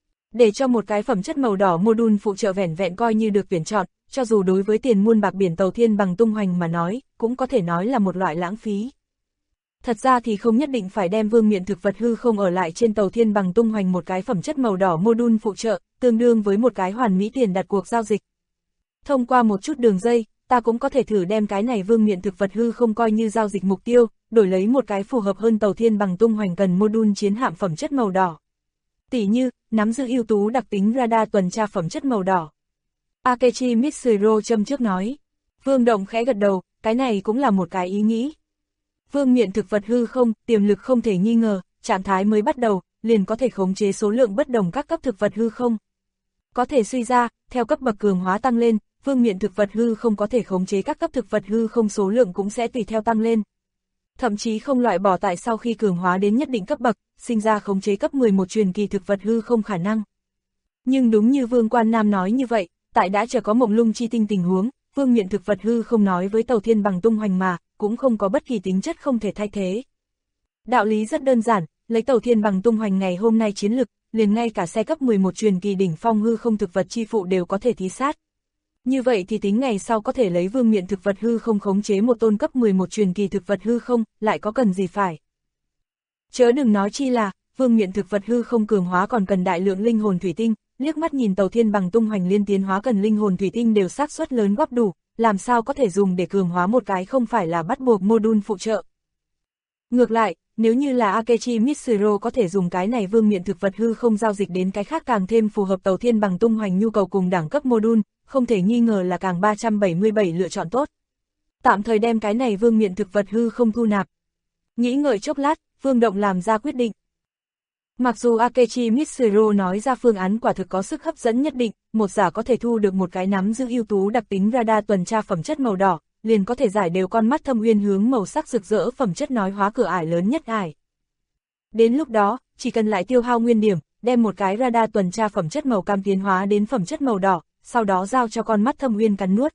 Để cho một cái phẩm chất màu đỏ module phụ trợ vẻn vẹn coi như được tuyển chọn, cho dù đối với tiền muôn bạc biển tàu thiên bằng tung hoành mà nói, cũng có thể nói là một loại lãng phí. Thật ra thì không nhất định phải đem vương miện thực vật hư không ở lại trên tàu thiên bằng tung hoành một cái phẩm chất màu đỏ module phụ trợ, tương đương với một cái hoàn mỹ tiền đặt cuộc giao dịch. Thông qua một chút đường dây, ta cũng có thể thử đem cái này vương miện thực vật hư không coi như giao dịch mục tiêu, đổi lấy một cái phù hợp hơn tàu thiên bằng tung hoành cần module chiến hạm phẩm chất màu đỏ. Tỷ như, nắm giữ ưu tú đặc tính radar tuần tra phẩm chất màu đỏ. Akechi Mitsuro châm trước nói. Vương Động khẽ gật đầu, cái này cũng là một cái ý nghĩ. Vương miện thực vật hư không, tiềm lực không thể nghi ngờ, trạng thái mới bắt đầu, liền có thể khống chế số lượng bất đồng các cấp thực vật hư không. Có thể suy ra, theo cấp bậc cường hóa tăng lên, vương miện thực vật hư không có thể khống chế các cấp thực vật hư không số lượng cũng sẽ tùy theo tăng lên. Thậm chí không loại bỏ tại sau khi cường hóa đến nhất định cấp bậc, sinh ra khống chế cấp 11 truyền kỳ thực vật hư không khả năng. Nhưng đúng như Vương Quan Nam nói như vậy, tại đã chờ có mộng lung chi tinh tình huống, vương miện thực vật hư không nói với Tàu Thiên Bằng tung hoành mà, cũng không có bất kỳ tính chất không thể thay thế. Đạo lý rất đơn giản, lấy Tàu Thiên Bằng tung hoành ngày hôm nay chiến lực, liền ngay cả xe cấp 11 truyền kỳ đỉnh phong hư không thực vật chi phụ đều có thể thí sát. Như vậy thì tính ngày sau có thể lấy vương miện thực vật hư không khống chế một tôn cấp 11 truyền kỳ thực vật hư không, lại có cần gì phải. Chớ đừng nói chi là, vương miện thực vật hư không cường hóa còn cần đại lượng linh hồn thủy tinh, liếc mắt nhìn Tàu Thiên Bằng tung hoành liên tiến hóa cần linh hồn thủy tinh đều xác suất lớn góp đủ, làm sao có thể dùng để cường hóa một cái không phải là bắt buộc module phụ trợ. Ngược lại, nếu như là Akechi Mitsuru có thể dùng cái này vương miện thực vật hư không giao dịch đến cái khác càng thêm phù hợp Tàu Thiên Bằng tung hoành nhu cầu cùng đẳng cấp module, không thể nghi ngờ là càng 377 lựa chọn tốt. Tạm thời đem cái này vương miện thực vật hư không thu nạp. Nghĩ ngợi chốc lát, Vương Động làm ra quyết định. Mặc dù Akechi Mitsuru nói ra phương án quả thực có sức hấp dẫn nhất định, một giả có thể thu được một cái nắm giữ ưu tú đặc tính radar tuần tra phẩm chất màu đỏ, liền có thể giải đều con mắt thâm uyên hướng màu sắc rực rỡ phẩm chất nói hóa cửa ải lớn nhất ải. Đến lúc đó, chỉ cần lại tiêu hao nguyên điểm, đem một cái radar tuần tra phẩm chất màu cam tiến hóa đến phẩm chất màu đỏ, sau đó giao cho con mắt thâm uyên cắn nuốt.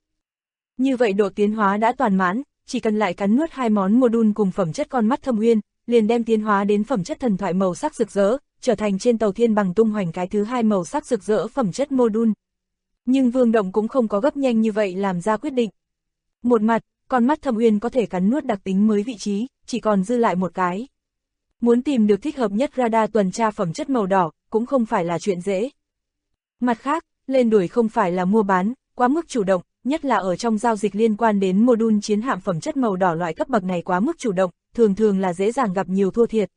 Như vậy độ tiến hóa đã toàn mãn, chỉ cần lại cắn nuốt hai món module cùng phẩm chất con mắt thâm uyên, liền đem tiến hóa đến phẩm chất thần thoại màu sắc rực rỡ, trở thành trên Tàu Thiên Bằng tung hoành cái thứ hai màu sắc rực rỡ phẩm chất module. Nhưng Vương Động cũng không có gấp nhanh như vậy làm ra quyết định. Một mặt, con mắt thâm uyên có thể cắn nuốt đặc tính mới vị trí, chỉ còn dư lại một cái. Muốn tìm được thích hợp nhất radar tuần tra phẩm chất màu đỏ, cũng không phải là chuyện dễ. Mặt khác, lên đuổi không phải là mua bán, quá mức chủ động, nhất là ở trong giao dịch liên quan đến module chiến hạm phẩm chất màu đỏ loại cấp bậc này quá mức chủ động, thường thường là dễ dàng gặp nhiều thua thiệt.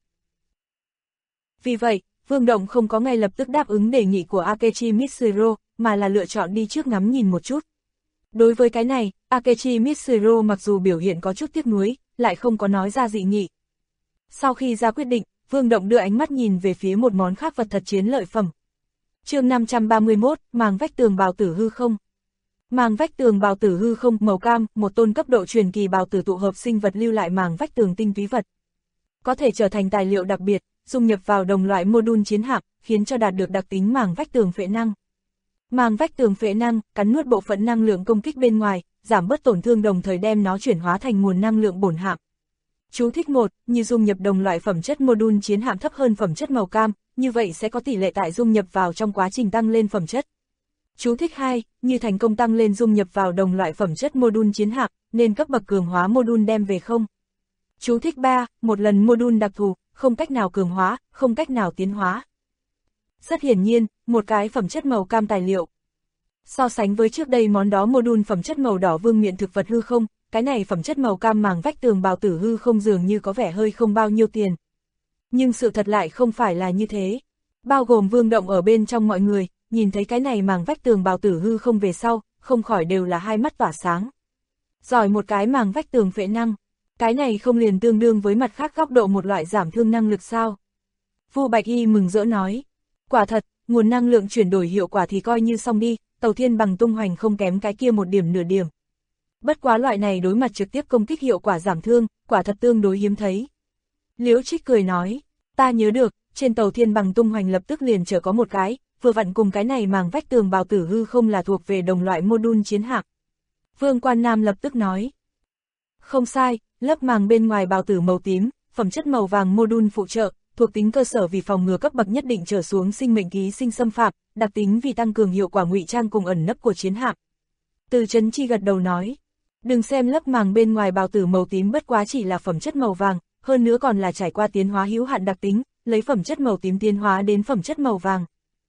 Vì vậy, Vương Động không có ngay lập tức đáp ứng đề nghị của Akechi Mitsuru, mà là lựa chọn đi trước ngắm nhìn một chút. Đối với cái này, Akechi Mitsuru mặc dù biểu hiện có chút tiếc nuối, lại không có nói ra dị nghị. Sau khi ra quyết định, Vương Động đưa ánh mắt nhìn về phía một món khác vật thật chiến lợi phẩm. Chương 531, màng vách tường bào tử hư không. Màng vách tường bào tử hư không màu cam, một tôn cấp độ truyền kỳ bào tử tụ hợp sinh vật lưu lại màng vách tường tinh túy vật. Có thể trở thành tài liệu đặc biệt, dung nhập vào đồng loại module chiến hạm, khiến cho đạt được đặc tính màng vách tường phệ năng. Màng vách tường phệ năng, cắn nuốt bộ phận năng lượng công kích bên ngoài, giảm bớt tổn thương đồng thời đem nó chuyển hóa thành nguồn năng lượng bổn hạm. Chú thích 1, như dung nhập đồng loại phẩm chất module chiến hạm thấp hơn phẩm chất màu cam, như vậy sẽ có tỷ lệ tại dung nhập vào trong quá trình tăng lên phẩm chất. Chú thích 2, như thành công tăng lên dung nhập vào đồng loại phẩm chất module chiến hạm, nên cấp bậc cường hóa module đem về không. Chú thích 3, một lần module đặc thù, không cách nào cường hóa, không cách nào tiến hóa. Rất hiển nhiên, một cái phẩm chất màu cam tài liệu. So sánh với trước đây món đó module phẩm chất màu đỏ vương miện thực vật hư không, cái này phẩm chất màu cam màng vách tường bào tử hư không dường như có vẻ hơi không bao nhiêu tiền. Nhưng sự thật lại không phải là như thế. Bao gồm Vương Động ở bên trong mọi người, nhìn thấy cái này màng vách tường bào tử hư không về sau, không khỏi đều là hai mắt tỏa sáng. Giỏi một cái màng vách tường phệ năng, cái này không liền tương đương với mặt khác góc độ một loại giảm thương năng lực sao? Vu Bạch Y mừng rỡ nói, quả thật, nguồn năng lượng chuyển đổi hiệu quả thì coi như xong đi, Tàu Thiên Bằng tung hoành không kém cái kia một điểm nửa điểm. Bất quá loại này đối mặt trực tiếp công kích hiệu quả giảm thương, quả thật tương đối hiếm thấy. Liễu Trích cười nói, ta nhớ được, trên Tàu Thiên Bằng tung hoành lập tức liền chở có một cái, vừa vặn cùng cái này màng vách tường bào tử hư không là thuộc về đồng loại module chiến hạm. Vương Quan Nam lập tức nói, không sai, lớp màng bên ngoài bào tử màu tím, phẩm chất màu vàng module phụ trợ, thuộc tính cơ sở vì phòng ngừa cấp bậc nhất định trở xuống sinh mệnh ký sinh xâm phạm, đặc tính vì tăng cường hiệu quả ngụy trang cùng ẩn nấp của chiến hạm. Từ Chấn Chi gật đầu nói, đừng xem lớp màng bên ngoài bào tử màu tím bất quá chỉ là phẩm chất màu vàng, hơn nữa còn là trải qua tiến hóa hữu hạn đặc tính, lấy phẩm chất màu tím tiến hóa đến phẩm chất màu vàng.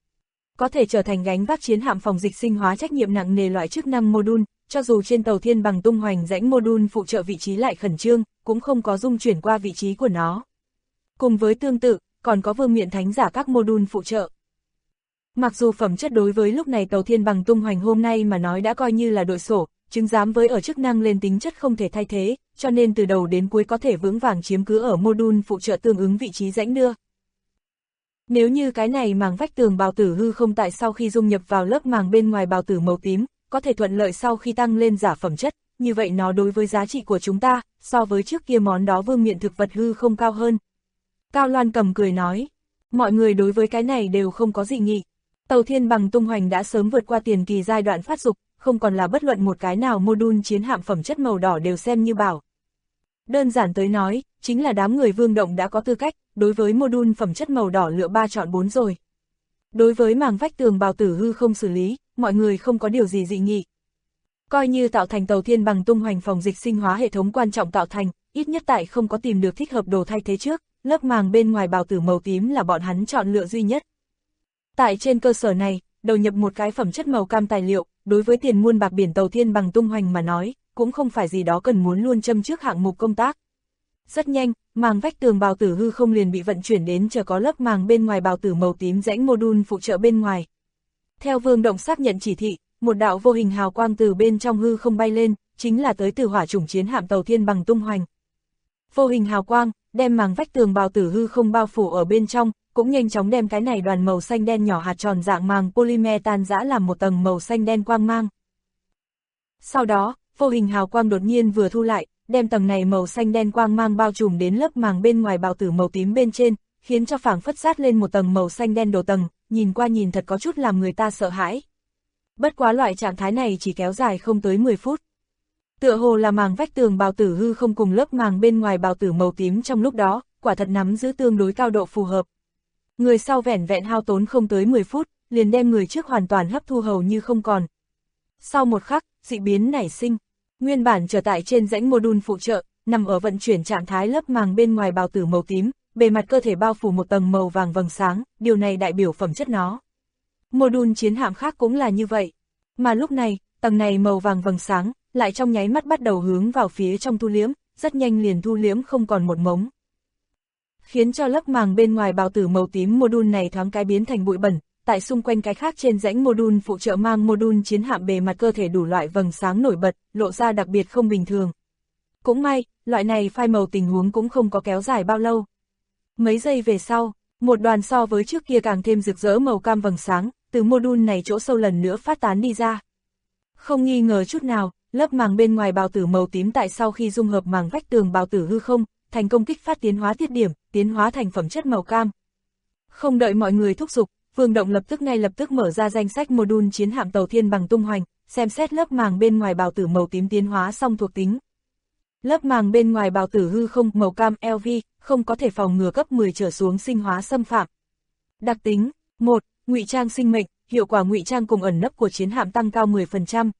Có thể trở thành gánh vác chiến hạm phòng dịch sinh hóa trách nhiệm nặng nề loại chức năng module, cho dù trên Tàu Thiên Bằng tung hoành rãnh module phụ trợ vị trí lại khẩn trương, cũng không có dung chuyển qua vị trí của nó. Cùng với tương tự, còn có vương miện thánh giả các module phụ trợ. Mặc dù phẩm chất đối với lúc này Tàu Thiên Bằng tung hoành hôm nay mà nói đã coi như là đội sổ, chứng giám với ở chức năng lên tính chất không thể thay thế, cho nên từ đầu đến cuối có thể vững vàng chiếm cứ ở module phụ trợ tương ứng vị trí rãnh đưa. Nếu như cái này màng vách tường bào tử hư không tại sau khi dung nhập vào lớp màng bên ngoài bào tử màu tím, có thể thuận lợi sau khi tăng lên giả phẩm chất, như vậy nó đối với giá trị của chúng ta, so với trước kia món đó vương miện thực vật hư không cao hơn. Cao Loan Cầm cười nói, mọi người đối với cái này đều không có dị nghị. Tàu Thiên Bằng tung hoành đã sớm vượt qua tiền kỳ giai đoạn phát dục, không còn là bất luận một cái nào module chiến hạm phẩm chất màu đỏ đều xem như bảo. Đơn giản tới nói, chính là đám người Vương Động đã có tư cách, đối với module phẩm chất màu đỏ lựa 3 chọn 4 rồi. Đối với màng vách tường bào tử hư không xử lý, mọi người không có điều gì dị nghị. Coi như tạo thành Tàu Thiên Bằng tung hoành phòng dịch sinh hóa hệ thống quan trọng tạo thành, ít nhất tại không có tìm được thích hợp đồ thay thế trước, lớp màng bên ngoài bào tử màu tím là bọn hắn chọn lựa duy nhất. Tại trên cơ sở này, đầu nhập một cái phẩm chất màu cam tài liệu, đối với tiền muôn bạc biển Tàu Thiên Bằng tung hoành mà nói, cũng không phải gì đó cần muốn luôn châm trước hạng mục công tác. Rất nhanh, màng vách tường bào tử hư không liền bị vận chuyển đến chờ có lớp màng bên ngoài bào tử màu tím rãnh module phụ trợ bên ngoài. Theo Vương Động xác nhận chỉ thị, một đạo vô hình hào quang từ bên trong hư không bay lên, chính là tới từ hỏa chủng chiến hạm Tàu Thiên Bằng tung hoành. Vô hình hào quang, đem màng vách tường bào tử hư không bao phủ ở bên trong, cũng nhanh chóng đem cái này đoàn màu xanh đen nhỏ hạt tròn dạng màng polymer tan rã làm một tầng màu xanh đen quang mang. Sau đó, vô hình hào quang đột nhiên vừa thu lại, đem tầng này màu xanh đen quang mang bao trùm đến lớp màng bên ngoài bào tử màu tím bên trên, khiến cho phảng phất sát lên một tầng màu xanh đen đồ tầng, nhìn qua nhìn thật có chút làm người ta sợ hãi. Bất quá loại trạng thái này chỉ kéo dài không tới 10 phút. Tựa hồ là màng vách tường bào tử hư không cùng lớp màng bên ngoài bào tử màu tím trong lúc đó, quả thật nắm giữ tương đối cao độ phù hợp. Người sau vẻn vẹn hao tốn không tới 10 phút, liền đem người trước hoàn toàn hấp thu hầu như không còn. Sau một khắc, dị biến nảy sinh. Nguyên bản trở tại trên rãnh module phụ trợ, nằm ở vận chuyển trạng thái lớp màng bên ngoài bào tử màu tím, bề mặt cơ thể bao phủ một tầng màu vàng vầng sáng, điều này đại biểu phẩm chất nó. Module chiến hạm khác cũng là như vậy. Mà lúc này, tầng này màu vàng vầng sáng, lại trong nháy mắt bắt đầu hướng vào phía trong thu liễm, rất nhanh liền thu liễm không còn một mống. Khiến cho lớp màng bên ngoài bào tử màu tím module này thoáng cái biến thành bụi bẩn, tại xung quanh cái khác trên rãnh module phụ trợ mang module chiến hạm bề mặt cơ thể đủ loại vầng sáng nổi bật, lộ ra đặc biệt không bình thường. Cũng may, loại này phai màu tình huống cũng không có kéo dài bao lâu. Mấy giây về sau, một đoàn so với trước kia càng thêm rực rỡ màu cam vầng sáng, từ module này chỗ sâu lần nữa phát tán đi ra. Không nghi ngờ chút nào, lớp màng bên ngoài bào tử màu tím tại sau khi dung hợp màng vách tường bào tử hư không, thành công kích phát tiến hóa tiết điểm, tiến hóa thành phẩm chất màu cam. Không đợi mọi người thúc giục, Vương Động ngay lập tức mở ra danh sách module chiến hạm Tàu Thiên Bằng tung hoành, xem xét lớp màng bên ngoài bào tử màu tím tiến hóa xong thuộc tính. Lớp màng bên ngoài bào tử hư không màu cam LV, không có thể phòng ngừa cấp 10 trở xuống sinh hóa xâm phạm. Đặc tính: 1. Ngụy trang sinh mệnh, hiệu quả ngụy trang cùng ẩn nấp của chiến hạm tăng cao 10%.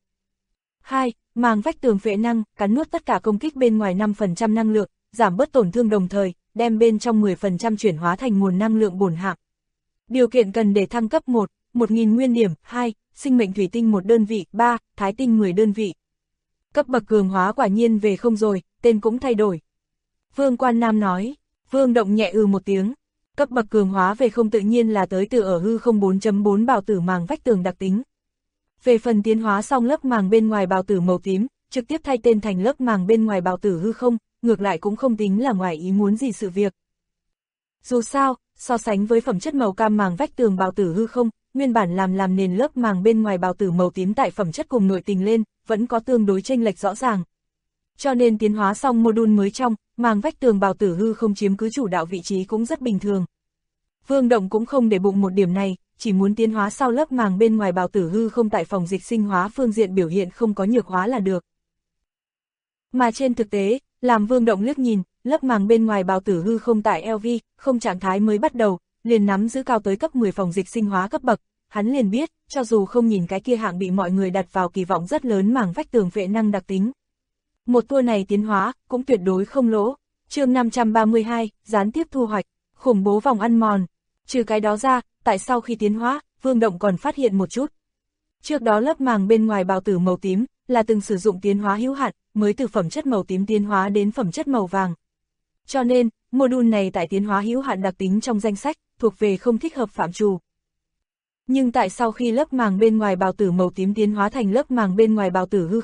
2. Màng vách tường phệ năng, cắn nuốt tất cả công kích bên ngoài 5% năng lượng, giảm bớt tổn thương đồng thời, đem bên trong 10% chuyển hóa thành nguồn năng lượng bổn hạm. Điều kiện cần để thăng cấp: 1. 1000 nguyên điểm, 2. Sinh mệnh thủy tinh 1 đơn vị, 3. Thái tinh 10 đơn vị. Cấp bậc cường hóa quả nhiên về không rồi, tên cũng thay đổi. Vương Quan Nam nói. Vương Động nhẹ một tiếng. Cấp bậc cường hóa về không tự nhiên là tới từ ở hư không 4.4 bào tử màng vách tường đặc tính. Về phần tiến hóa xong lớp màng bên ngoài bào tử màu tím, trực tiếp thay tên thành lớp màng bên ngoài bào tử hư không, ngược lại cũng không tính là ngoài ý muốn gì sự việc. Dù sao, so sánh với phẩm chất màu cam màng vách tường bào tử hư không, nguyên bản làm nền lớp màng bên ngoài bào tử màu tím tại phẩm chất cùng nội tình lên, vẫn có tương đối chênh lệch rõ ràng. Cho nên tiến hóa xong module mới trong, màng vách tường bào tử hư không chiếm cứ chủ đạo vị trí cũng rất bình thường. Vương Động cũng không để bụng một điểm này, chỉ muốn tiến hóa sau lớp màng bên ngoài bào tử hư không tại phòng dịch sinh hóa phương diện biểu hiện không có nhược hóa là được. Mà trên thực tế, làm Vương Động liếc nhìn, lớp màng bên ngoài bào tử hư không tại LV, không trạng thái mới bắt đầu, liền nắm giữ cao tới cấp 10 phòng dịch sinh hóa cấp bậc, hắn liền biết, cho dù không nhìn cái kia hạng bị mọi người đặt vào kỳ vọng rất lớn màng vách tường vệ năng đặc tính. Một tour này tiến hóa, cũng tuyệt đối không lỗ. Chương 532, gián tiếp thu hoạch, khủng bố vòng ăn mòn. Trừ cái đó ra, tại sau khi tiến hóa, Vương Động còn phát hiện một chút. Trước đó lớp màng bên ngoài bào tử màu tím, là từng sử dụng tiến hóa hữu hạn, mới từ phẩm chất màu tím tiến hóa đến phẩm chất màu vàng. Cho nên, module này tại tiến hóa hữu hạn đặc tính trong danh sách, thuộc về không thích hợp phạm trù. Nhưng tại sau khi lớp màng bên ngoài bào tử màu tím tiến hóa thành lớp màng bên ngoài bào tử hư không,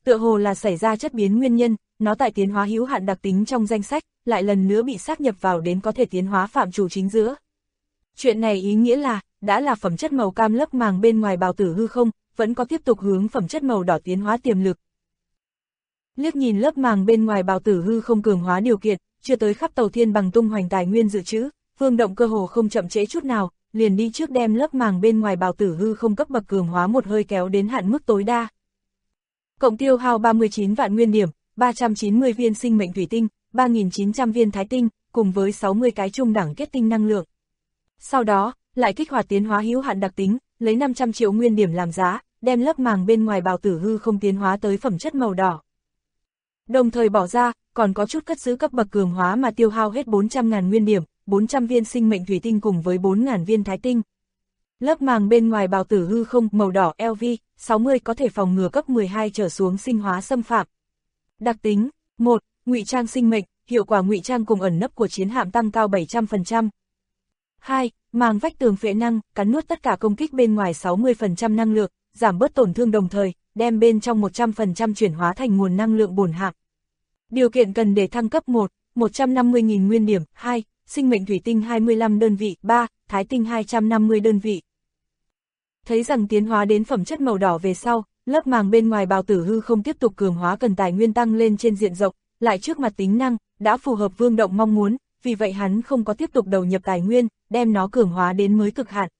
Tựa hồ là xảy ra chất biến nguyên nhân, nó tại tiến hóa hữu hạn đặc tính trong danh sách, lại lần nữa bị xác nhập vào đến có thể tiến hóa phạm trù chính giữa. Chuyện này ý nghĩa là, đã là phẩm chất màu cam lớp màng bên ngoài bào tử hư không, vẫn có tiếp tục hướng phẩm chất màu đỏ tiến hóa tiềm lực. Liếc nhìn lớp màng bên ngoài bào tử hư không cường hóa điều kiện, chưa tới khắp Tàu Thiên Bằng tung hoành tài nguyên dự trữ, Vương Động cơ hồ không chậm trễ chút nào, liền đi trước đem lớp màng bên ngoài bào tử hư không cấp bậc cường hóa một hơi kéo đến hạn mức tối đa. Cộng tiêu hao 39 vạn nguyên điểm, 390 viên sinh mệnh thủy tinh, 3.900 viên thái tinh, cùng với 60 cái trung đẳng kết tinh năng lượng. Sau đó, lại kích hoạt tiến hóa hữu hạn đặc tính, lấy 500 triệu nguyên điểm làm giá, đem lớp màng bên ngoài bào tử hư không tiến hóa tới phẩm chất màu đỏ. Đồng thời bỏ ra, còn có chút cất giữ cấp bậc cường hóa mà tiêu hao hết 400.000 nguyên điểm, 400 viên sinh mệnh thủy tinh cùng với 4.000 viên thái tinh. Lớp màng bên ngoài bào tử hư không màu đỏ LV, 60 có thể phòng ngừa cấp 12 trở xuống sinh hóa xâm phạm. Đặc tính 1. Ngụy trang sinh mệnh, hiệu quả ngụy trang cùng ẩn nấp của chiến hạm tăng cao 700%. 2. Màng vách tường phệ năng, cắn nuốt tất cả công kích bên ngoài 60% năng lượng, giảm bớt tổn thương đồng thời, đem bên trong 100% chuyển hóa thành nguồn năng lượng bổn hạm. Điều kiện cần để thăng cấp 1, 150.000 nguyên điểm, 2, sinh mệnh thủy tinh 25 đơn vị, 3, thái tinh 250 đơn vị. Thấy rằng tiến hóa đến phẩm chất màu đỏ về sau, lớp màng bên ngoài bào tử hư không tiếp tục cường hóa cần tài nguyên tăng lên trên diện rộng, lại trước mặt tính năng, đã phù hợp Vương Động mong muốn, vì vậy hắn không có tiếp tục đầu nhập tài nguyên, đem nó cường hóa đến mới cực hạn.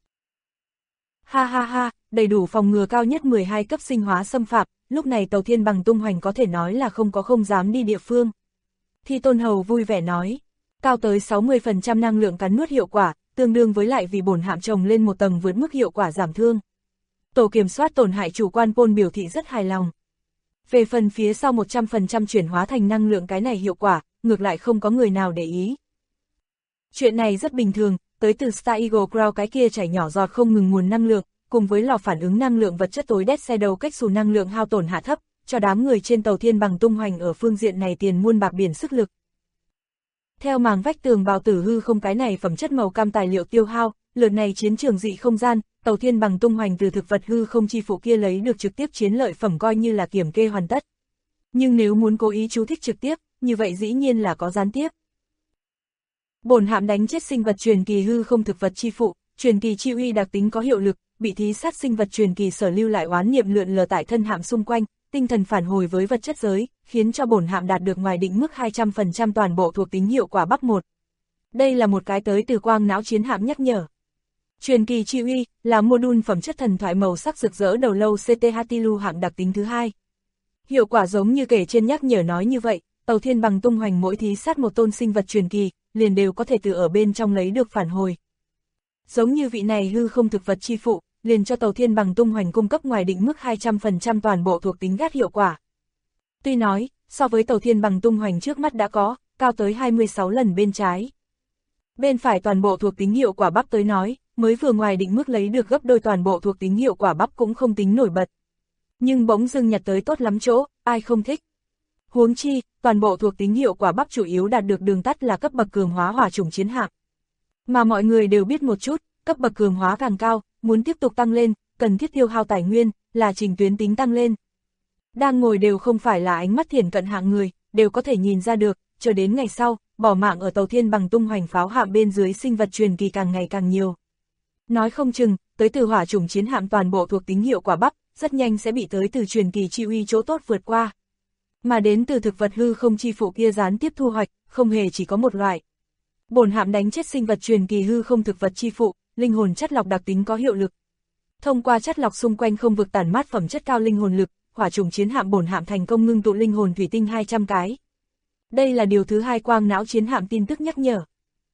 Ha ha ha, đầy đủ phòng ngừa cao nhất 12 cấp sinh hóa xâm phạm, lúc này Tàu Thiên Bằng tung hoành có thể nói là không dám đi địa phương. Thi Tôn Hầu vui vẻ nói, cao tới 60% năng lượng cắn nuốt hiệu quả, tương đương với lại vì bổn hạm trồng lên một tầng vượt mức hiệu quả giảm thương. Tổ kiểm soát tổn hại chủ quan Pôn biểu thị rất hài lòng. Về phần phía sau 100% chuyển hóa thành năng lượng cái này hiệu quả, ngược lại không có người nào để ý. Chuyện này rất bình thường, tới từ Star Eagle Crown cái kia chảy nhỏ giọt không ngừng nguồn năng lượng, cùng với lò phản ứng năng lượng vật chất tối đét xe đầu cách xù năng lượng hao tổn hạ thấp, cho đám người trên Tàu Thiên Bằng tung hoành ở phương diện này tiền muôn bạc biển sức lực. Theo màng vách tường bào tử hư không cái này phẩm chất màu cam tài liệu tiêu hao, lượt này chiến trường dị không gian, Tàu Thiên Bằng tung hoành từ thực vật hư không chi phụ kia lấy được trực tiếp chiến lợi phẩm coi như là kiểm kê hoàn tất. Nhưng nếu muốn cố ý chú thích trực tiếp, như vậy dĩ nhiên là có gián tiếp. Bổn hạm đánh chết sinh vật truyền kỳ hư không thực vật chi phụ, truyền kỳ chi uy đặc tính có hiệu lực, bị thí sát sinh vật truyền kỳ sở lưu lại oán niệm lượn lờ tại thân hạm xung quanh, tinh thần phản hồi với vật chất giới, khiến cho bổn hạm đạt được ngoài định mức 200% toàn bộ thuộc tính hiệu quả bắp 1. Đây là một cái tới từ quang não chiến hạm nhắc nhở. Truyền kỳ chi uy là module phẩm chất thần thoại màu sắc rực rỡ đầu lâu CT Hatilu hạng đặc tính thứ 2. Hiệu quả giống như kể trên nhắc nhở nói như vậy, Tàu Thiên Bằng tung hoành mỗi thí sát một tôn sinh vật truyền kỳ, liền đều có thể từ ở bên trong lấy được phản hồi. Giống như vị này hư không thực vật chi phụ, liền cho Tàu Thiên Bằng tung hoành cung cấp ngoài định mức 200% toàn bộ thuộc tính gắt hiệu quả. Tuy nói, so với Tàu Thiên Bằng tung hoành trước mắt đã có, cao tới 26 lần bên trái. Bên phải toàn bộ thuộc tính hiệu quả bắp tới nói, mới vừa ngoài định mức lấy được gấp đôi toàn bộ thuộc tính hiệu quả bắp cũng không tính nổi bật. Nhưng bỗng dưng nhặt tới tốt lắm chỗ, ai không thích. Huống chi, toàn bộ thuộc tính hiệu quả bắp chủ yếu đạt được đường tắt là cấp bậc cường hóa hỏa chủng chiến hạm. Mà mọi người đều biết một chút, cấp bậc cường hóa càng cao, muốn tiếp tục tăng lên, cần thiết tiêu hao tài nguyên, là trình tuyến tính tăng lên. Đang ngồi đều không phải là ánh mắt thiển cận hạng người, đều có thể nhìn ra được, cho đến ngày sau, bỏ mạng ở Tàu Thiên Bằng tung hoành pháo hạm bên dưới sinh vật truyền kỳ càng ngày càng nhiều. Nói không chừng, tới từ hỏa chủng chiến hạm toàn bộ thuộc tính hiệu quả bắp, rất nhanh sẽ bị tới từ truyền kỳ chi uy chỗ tốt vượt qua. Mà đến từ thực vật hư không chi phụ kia gián tiếp thu hoạch, không hề chỉ có một loại. Bổn hạm đánh chết sinh vật truyền kỳ hư không thực vật chi phụ, linh hồn chất lọc đặc tính có hiệu lực. Thông qua chất lọc xung quanh không vực tản mát phẩm chất cao linh hồn lực, hỏa chủng chiến hạm bổn hạm thành công ngưng tụ linh hồn thủy tinh 200 cái. Đây là điều thứ hai quang não chiến hạm tin tức nhắc nhở.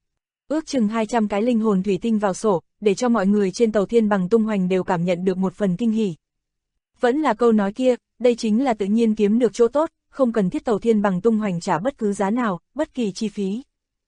Ước chừng 200 cái linh hồn thủy tinh vào sổ, để cho mọi người trên Tàu Thiên Bằng tung hoành đều cảm nhận được một phần kinh hỉ. Vẫn là câu nói kia, đây chính là tự nhiên kiếm được chỗ tốt, không cần thiết Tàu Thiên Bằng tung hoành trả bất cứ giá nào, bất kỳ chi phí.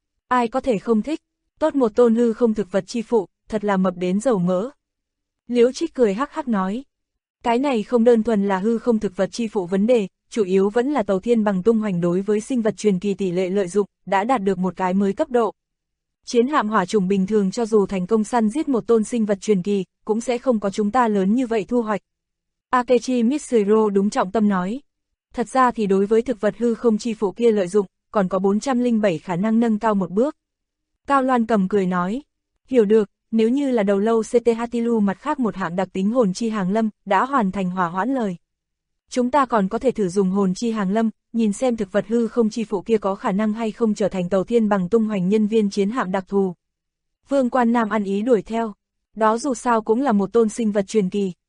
Ai có thể không thích, tốt một tôn hư không thực vật chi phụ, thật là mập đến dầu mỡ. Liễu Trích cười hắc hắc nói, cái này không đơn thuần là hư không thực vật chi phụ vấn đề, chủ yếu vẫn là Tàu Thiên Bằng tung hoành đối với sinh vật truyền kỳ tỷ lệ lợi dụng, đã đạt được một cái mới cấp độ. Chiến hạm hỏa chủng bình thường cho dù thành công săn giết một tôn sinh vật truyền kỳ, cũng sẽ không có chúng ta lớn như vậy thu hoạch. Akechi Mitsuru đúng trọng tâm nói. Thật ra thì đối với thực vật hư không chi phụ kia lợi dụng, còn có 407 khả năng nâng cao một bước. Cao Loan Cầm cười nói. Hiểu được, nếu như là đầu lâu CT Hatilu mặt khác một hạng đặc tính hồn chi hàng lâm, đã hoàn thành hỏa hoãn lời. Chúng ta còn có thể thử dùng hồn chi hàng lâm, nhìn xem thực vật hư không chi phụ kia có khả năng hay không trở thành tàu thiên bằng tung hoành nhân viên chiến hạm đặc thù. Vương Quan Nam ăn ý đuổi theo. Đó dù sao cũng là một tôn sinh vật truyền kỳ.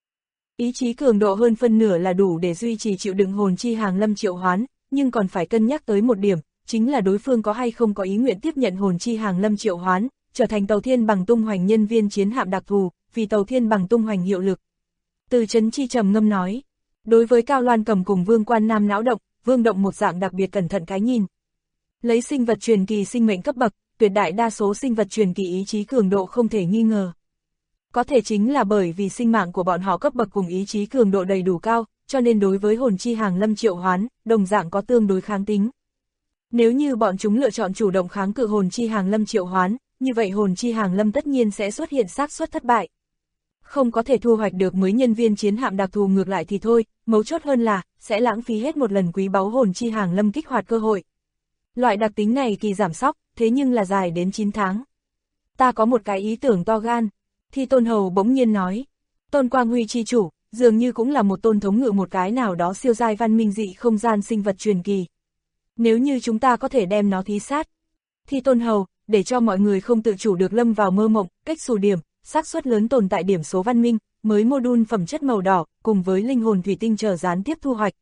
Ý chí cường độ hơn phân nửa là đủ để duy trì chịu đựng hồn chi hàng lâm triệu hoán, nhưng còn phải cân nhắc tới một điểm, chính là đối phương có hay không có ý nguyện tiếp nhận hồn chi hàng lâm triệu hoán, trở thành tàu thiên bằng tung hoành nhân viên chiến hạm đặc thù, vì tàu thiên bằng tung hoành hiệu lực. Từ Chấn Chi trầm ngâm nói. Đối với Cao Loan Cầm cùng Vương Quan Nam não động, Vương Động một dạng đặc biệt cẩn thận cái nhìn. Lấy sinh vật truyền kỳ sinh mệnh cấp bậc, tuyệt đại đa số sinh vật truyền kỳ ý chí cường độ không thể nghi ngờ. Có thể chính là bởi vì sinh mạng của bọn họ cấp bậc cùng ý chí cường độ đầy đủ cao, cho nên đối với hồn chi hàng lâm triệu hoán, đồng dạng có tương đối kháng tính. Nếu như bọn chúng lựa chọn chủ động kháng cự hồn chi hàng lâm triệu hoán, như vậy hồn chi hàng lâm tất nhiên sẽ xuất hiện xác suất thất bại. Không có thể thu hoạch được mới nhân viên chiến hạm đặc thù, ngược lại thì thôi, mấu chốt hơn là, sẽ lãng phí hết một lần quý báu hồn chi hàng lâm kích hoạt cơ hội. Loại đặc tính này kỳ giảm sóc, thế nhưng là dài đến 9 tháng. Ta có một cái ý tưởng to gan. Thi Tôn Hầu bỗng nhiên nói. Tôn Quang Huy chi chủ, dường như cũng là một tôn thống ngự một cái nào đó siêu giai văn minh dị không gian sinh vật truyền kỳ. Nếu như chúng ta có thể đem nó thí sát. Thi Tôn Hầu, để cho mọi người không tự chủ được lâm vào mơ mộng, cách xù điểm, xác suất lớn tồn tại điểm số văn minh, mới module phẩm chất màu đỏ, cùng với linh hồn thủy tinh chờ gián tiếp thu hoạch.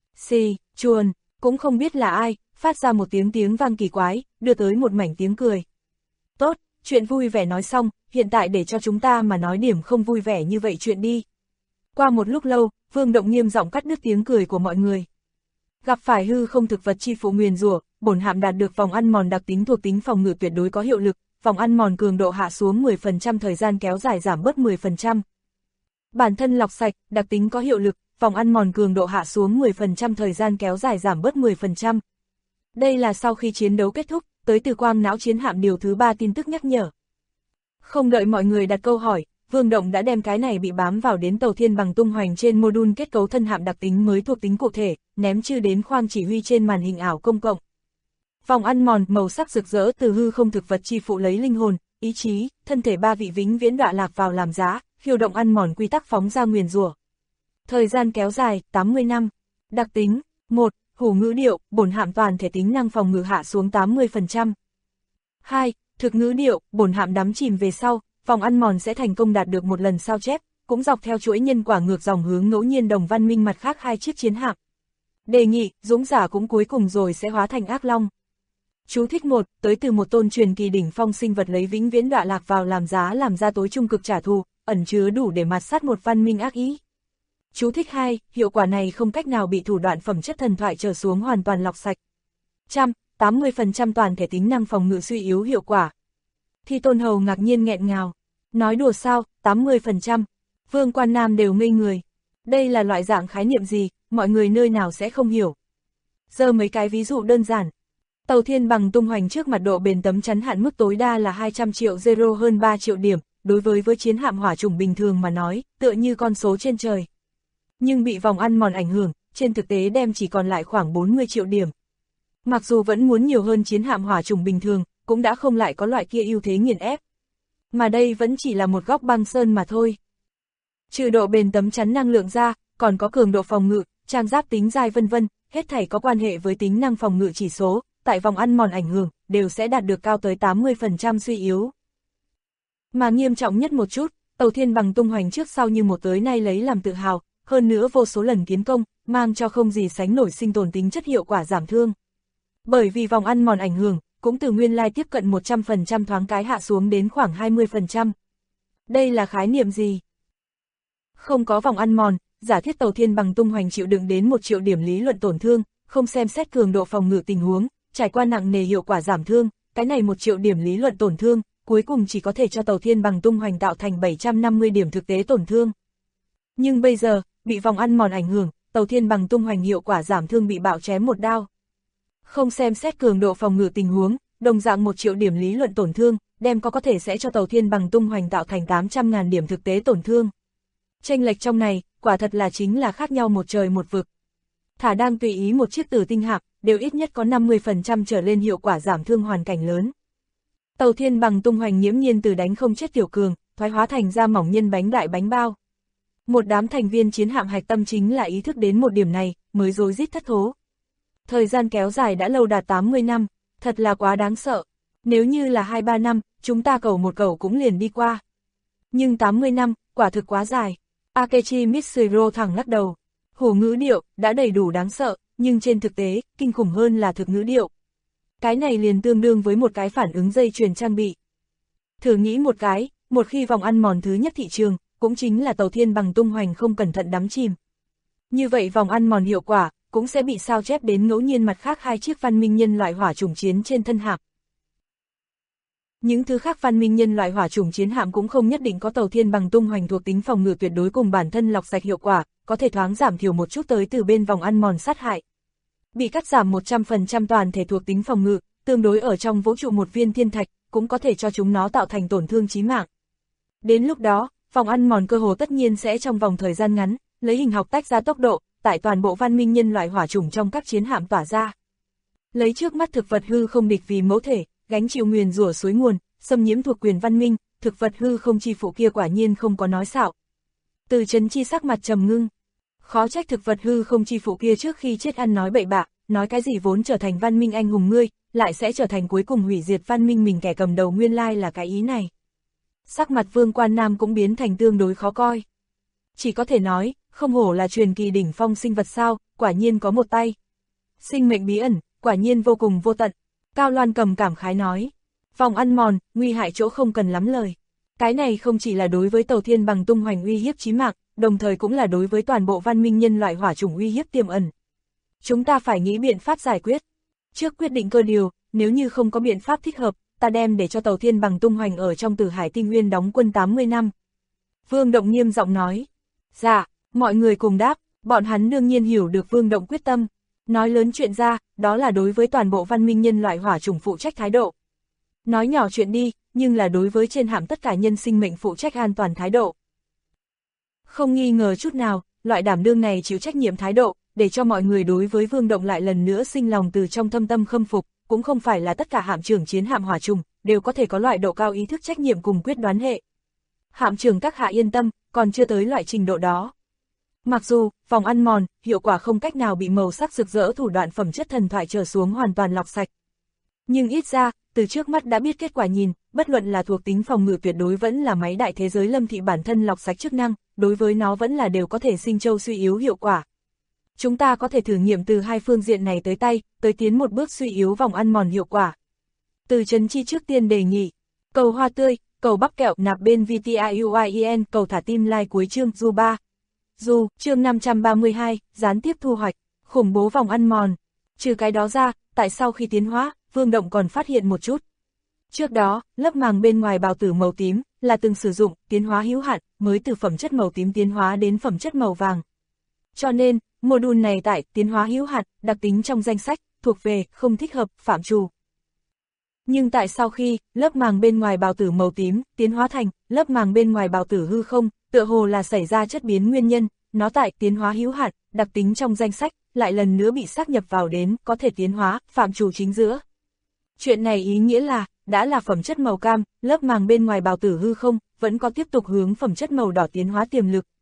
Chuồn, cũng không biết là ai, phát ra một tiếng vang kỳ quái, đưa tới một mảnh tiếng cười. Tốt, chuyện vui vẻ nói xong, hiện tại để cho chúng ta mà nói điểm không vui vẻ như vậy chuyện đi. Qua một lúc lâu, Vương Động nghiêm giọng cắt đứt tiếng cười của mọi người. Gặp phải hư không thực vật chi phụ nguyền rủa, bổn hạm đạt được vòng ăn mòn đặc tính thuộc tính phòng ngự tuyệt đối có hiệu lực, vòng ăn mòn cường độ hạ xuống 10%, thời gian kéo dài giảm bớt 10%. Bản thân lọc sạch, đặc tính có hiệu lực, vòng ăn mòn cường độ hạ xuống 10%, thời gian kéo dài giảm bớt 10%. Đây là sau khi chiến đấu kết thúc, tới từ quang não chiến hạm điều thứ 3 tin tức nhắc nhở. Không đợi mọi người đặt câu hỏi, Vương Động đã đem cái này bị bám vào đến tàu thiên bằng tung hoành trên module kết cấu thân hạm đặc tính mới thuộc tính cụ thể, ném chư đến khoang chỉ huy trên màn hình ảo công cộng. Vòng ăn mòn màu sắc rực rỡ từ hư không thực vật chi phụ lấy linh hồn, ý chí, thân thể 3 vị vĩnh viễn đọa lạc vào làm giá, khiêu động ăn mòn quy tắc phóng ra nguyền rủa. Thời gian kéo dài 80 năm. Đặc tính 1. Hủ ngữ điệu, bổn hạm toàn thể tính năng phòng ngự hạ xuống 80%. 2. Thực ngữ điệu, bổn hạm đắm chìm về sau, vòng ăn mòn sẽ thành công đạt được một lần sao chép, cũng dọc theo chuỗi nhân quả ngược dòng hướng ngẫu nhiên đồng văn minh mặt khác 2 chiếc chiến hạm. Đề nghị, dũng giả cũng cuối cùng rồi sẽ hóa thành ác long. Chú thích 1, tới từ một tôn truyền kỳ đỉnh phong sinh vật lấy vĩnh viễn đọa lạc vào làm giá làm ra tối trung cực trả thù, ẩn chứa đủ để mạt sát một văn minh ác ý. Chú thích 2, hiệu quả này không cách nào bị thủ đoạn phẩm chất thần thoại trở xuống hoàn toàn lọc sạch. 80% toàn thể tính năng phòng ngự suy yếu hiệu quả. Thi Tôn Hầu ngạc nhiên nghẹn ngào. Nói đùa sao, 80%. Vương Quan Nam đều ngây người. Đây là loại dạng khái niệm gì, mọi người nơi nào sẽ không hiểu. Giờ mấy cái ví dụ đơn giản. Tàu thiên bằng tung hoành trước mặt độ bền tấm chắn hạn mức tối đa là 200 triệu zero hơn 3 triệu điểm, đối với chiến hạm hỏa chủng bình thường mà nói, tựa như con số trên trời. Nhưng bị vòng ăn mòn ảnh hưởng, trên thực tế đem chỉ còn lại khoảng 40 triệu điểm. Mặc dù vẫn muốn nhiều hơn chiến hạm hỏa chủng bình thường, cũng đã không lại có loại kia ưu thế nghiền ép. Mà đây vẫn chỉ là một góc băng sơn mà thôi. Trừ độ bền tấm chắn năng lượng ra, còn có cường độ phòng ngự, trang giáp tính dai vân vân, hết thảy có quan hệ với tính năng phòng ngự chỉ số, tại vòng ăn mòn ảnh hưởng, đều sẽ đạt được cao tới 80% suy yếu. Mà nghiêm trọng nhất một chút, tàu thiên bằng tung hoành trước sau như một tới nay lấy làm tự hào, hơn nữa vô số lần kiến công, mang cho không gì sánh nổi sinh tồn tính chất hiệu quả giảm thương. Bởi vì vòng ăn mòn ảnh hưởng, cũng từ nguyên lai tiếp cận 100% thoáng cái hạ xuống đến khoảng 20%. Đây là khái niệm gì? Không có vòng ăn mòn, giả thiết tàu thiên bằng tung hoành chịu đựng đến 1 triệu điểm lý luận tổn thương, không xem xét cường độ phòng ngự tình huống, trải qua nặng nề hiệu quả giảm thương, cái này 1 triệu điểm lý luận tổn thương, cuối cùng chỉ có thể cho tàu thiên bằng tung hoành tạo thành 750 điểm thực tế tổn thương. Nhưng bây giờ, bị vòng ăn mòn ảnh hưởng, tàu thiên bằng tung hoành hiệu quả giảm thương bị bạo chém một đao. Không xem xét cường độ phòng ngự tình huống, đồng dạng 1 triệu điểm lý luận tổn thương, đem có thể sẽ cho tàu thiên bằng tung hoành tạo thành 800.000 điểm thực tế tổn thương. Chênh lệch trong này, quả thật là chính là khác nhau một trời một vực. Thả đang tùy ý một chiếc Tử tinh hạm, đều ít nhất có 50% trở lên hiệu quả giảm thương hoàn cảnh lớn. Tàu thiên bằng tung hoành nghiễm nhiên từ đánh không chết tiểu cường, thoái hóa thành ra mỏng nhân bánh đại bánh bao. Một đám thành viên chiến hạm hạch tâm chính là ý thức đến một điểm này, mới rối rít thất thố. Thời gian kéo dài đã lâu đạt 80 năm, thật là quá đáng sợ. Nếu như là 2-3 năm, chúng ta cầu một cầu cũng liền đi qua. Nhưng 80 năm, quả thực quá dài. Akechi Mitsuhiro thẳng lắc đầu. Hổ ngữ điệu, đã đầy đủ đáng sợ, nhưng trên thực tế, kinh khủng hơn là thực ngữ điệu. Cái này liền tương đương với một cái phản ứng dây chuyền trang bị. Thử nghĩ một cái, một khi vòng ăn mòn thứ nhất thị trường, cũng chính là tàu thiên bằng tung hoành không cẩn thận đắm chìm. Như vậy vòng ăn mòn hiệu quả, cũng sẽ bị sao chép đến ngẫu nhiên mặt khác hai chiếc văn minh nhân loại hỏa chủng chiến trên thân hạm. Những thứ khác văn minh nhân loại hỏa chủng chiến hạm cũng không nhất định có tàu thiên bằng tung hoành thuộc tính phòng ngự tuyệt đối cùng bản thân lọc sạch hiệu quả, có thể thoáng giảm thiểu một chút tới từ bên vòng ăn mòn sát hại. Bị cắt giảm 100% toàn thể thuộc tính phòng ngự, tương đối ở trong vũ trụ một viên thiên thạch, cũng có thể cho chúng nó tạo thành tổn thương chí mạng. Đến lúc đó, vòng ăn mòn cơ hồ tất nhiên sẽ trong vòng thời gian ngắn, lấy hình học tách ra tốc độ, tại toàn bộ văn minh nhân loại hỏa chủng trong các chiến hạm tỏa ra. Lấy trước mắt thực vật hư không địch vì mẫu thể, gánh chịu nguyền rủa suối nguồn, xâm nhiễm thuộc quyền văn minh, thực vật hư không chi phụ kia quả nhiên không có nói xạo. Từ Chấn Chi sắc mặt trầm ngưng. Khó trách thực vật hư không chi phụ kia trước khi chết ăn nói bậy bạ, nói cái gì vốn trở thành văn minh anh hùng ngươi, lại sẽ trở thành cuối cùng hủy diệt văn minh mình kẻ cầm đầu nguyên lai là cái ý này. Sắc mặt Vương Quan Nam cũng biến thành tương đối khó coi. Chỉ có thể nói, không hổ là truyền kỳ đỉnh phong sinh vật sao, quả nhiên có một tay. Sinh mệnh bí ẩn, quả nhiên vô cùng vô tận. Cao Loan Cầm cảm khái nói. Vòng ăn mòn, nguy hại chỗ không cần lắm lời. Cái này không chỉ là đối với tàu thiên bằng tung hoành uy hiếp chí mạng, đồng thời cũng là đối với toàn bộ văn minh nhân loại hỏa chủng uy hiếp tiềm ẩn. Chúng ta phải nghĩ biện pháp giải quyết. Trước quyết định cơ điều, nếu như không có biện pháp thích hợp, ta đem để cho tàu thiên bằng tung hoành ở trong Tử Hải Tinh Nguyên đóng quân 80 năm. Vương Động nghiêm giọng nói. Dạ, mọi người cùng đáp, bọn hắn đương nhiên hiểu được Vương Động quyết tâm. Nói lớn chuyện ra, đó là đối với toàn bộ văn minh nhân loại hỏa chủng phụ trách thái độ. Nói nhỏ chuyện đi, nhưng là đối với trên hạm tất cả nhân sinh mệnh phụ trách an toàn thái độ. Không nghi ngờ chút nào, loại đảm đương này chịu trách nhiệm thái độ, để cho mọi người đối với Vương Động lại lần nữa sinh lòng từ trong thâm tâm khâm phục, cũng không phải là tất cả hạm trưởng chiến hạm hỏa trùng, đều có thể có loại độ cao ý thức trách nhiệm cùng quyết đoán hệ. Hạm trưởng các hạ yên tâm, còn chưa tới loại trình độ đó. Mặc dù, vòng ăn mòn, hiệu quả không cách nào bị màu sắc rực rỡ thủ đoạn phẩm chất thần thoại trở xuống hoàn toàn lọc sạch. Nhưng ít ra, từ trước mắt đã biết kết quả nhìn, bất luận là thuộc tính phòng ngự tuyệt đối vẫn là máy đại thế giới Lâm Thị bản thân lọc sạch chức năng, đối với nó vẫn là đều có thể sinh châu suy yếu hiệu quả. Chúng ta có thể thử nghiệm từ hai phương diện này tới tay, tới tiến một bước suy yếu vòng ăn mòn hiệu quả. Từ Trấn Chi trước tiên đề nghị, cầu hoa tươi, cầu bắp kẹo nạp bên VTIUIEN, cầu thả tim like cuối chương Du 3. Du, chương 532, gián tiếp thu hoạch, khủng bố vòng ăn mòn. Trừ cái đó ra, tại sau khi tiến hóa, Vương Động còn phát hiện một chút. Trước đó, lớp màng bên ngoài bào tử màu tím, là từng sử dụng, tiến hóa hữu hạn, mới từ phẩm chất màu tím tiến hóa đến phẩm chất màu vàng. Cho nên, module này tại tiến hóa hữu hạn, đặc tính trong danh sách, thuộc về, không thích hợp, phạm trù. Nhưng tại sau khi, lớp màng bên ngoài bào tử màu tím, tiến hóa thành, lớp màng bên ngoài bào tử hư không, tựa hồ là xảy ra chất biến nguyên nhân, nó tại tiến hóa hữu hạn, đặc tính trong danh sách, lại lần nữa bị xác nhập vào đến, có thể tiến hóa, phạm trù chính giữa. Chuyện này ý nghĩa là, đã là phẩm chất màu cam, lớp màng bên ngoài bào tử hư không, vẫn có tiếp tục hướng phẩm chất màu đỏ tiến hóa tiềm lực.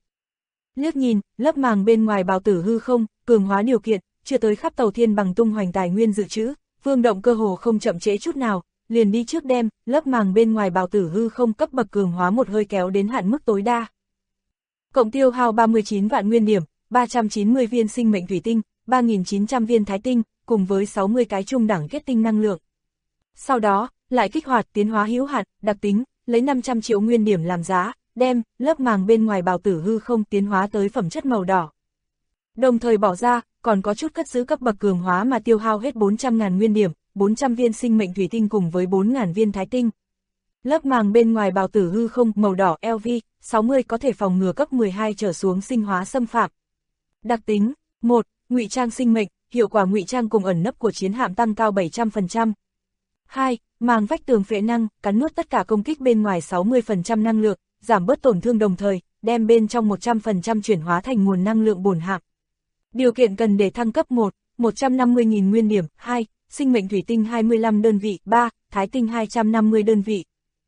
Liếc nhìn, lớp màng bên ngoài bào tử hư không, cường hóa điều kiện, chưa tới khắp tàu thiên bằng tung hoành tài nguyên dự trữ, Vương Động cơ hồ không chậm trễ chút nào, liền đi trước đem, lớp màng bên ngoài bào tử hư không cấp bậc cường hóa một hơi kéo đến hạn mức tối đa. Cộng tiêu hao 39 vạn nguyên điểm, 390 viên sinh mệnh thủy tinh, 3.900 viên thái tinh, cùng với 60 cái trung đẳng kết tinh năng lượng. Sau đó, lại kích hoạt tiến hóa hữu hạn, đặc tính, lấy 500 triệu nguyên điểm làm giá, đem, lớp màng bên ngoài bào tử hư không tiến hóa tới phẩm chất màu đỏ. Đồng thời bỏ ra, còn có chút cất giữ cấp bậc cường hóa mà tiêu hao hết 400.000 nguyên điểm, 400 viên sinh mệnh thủy tinh cùng với 4.000 viên thái tinh. Lớp màng bên ngoài bào tử hư không màu đỏ LV, 60 có thể phòng ngừa cấp 12 trở xuống sinh hóa xâm phạm. Đặc tính, 1. Ngụy trang sinh mệnh, hiệu quả ngụy trang cùng ẩn nấp của chiến hạm tăng cao 700%. 2. Màng vách tường phệ năng, cắn nuốt tất cả công kích bên ngoài 60% năng lượng, giảm bớt tổn thương đồng thời, đem bên trong 100% chuyển hóa thành nguồn năng lượng bổn hạm. Điều kiện cần để thăng cấp 1, 150.000 nguyên điểm, 2, sinh mệnh thủy tinh 25 đơn vị, 3, thái tinh 250 đơn vị.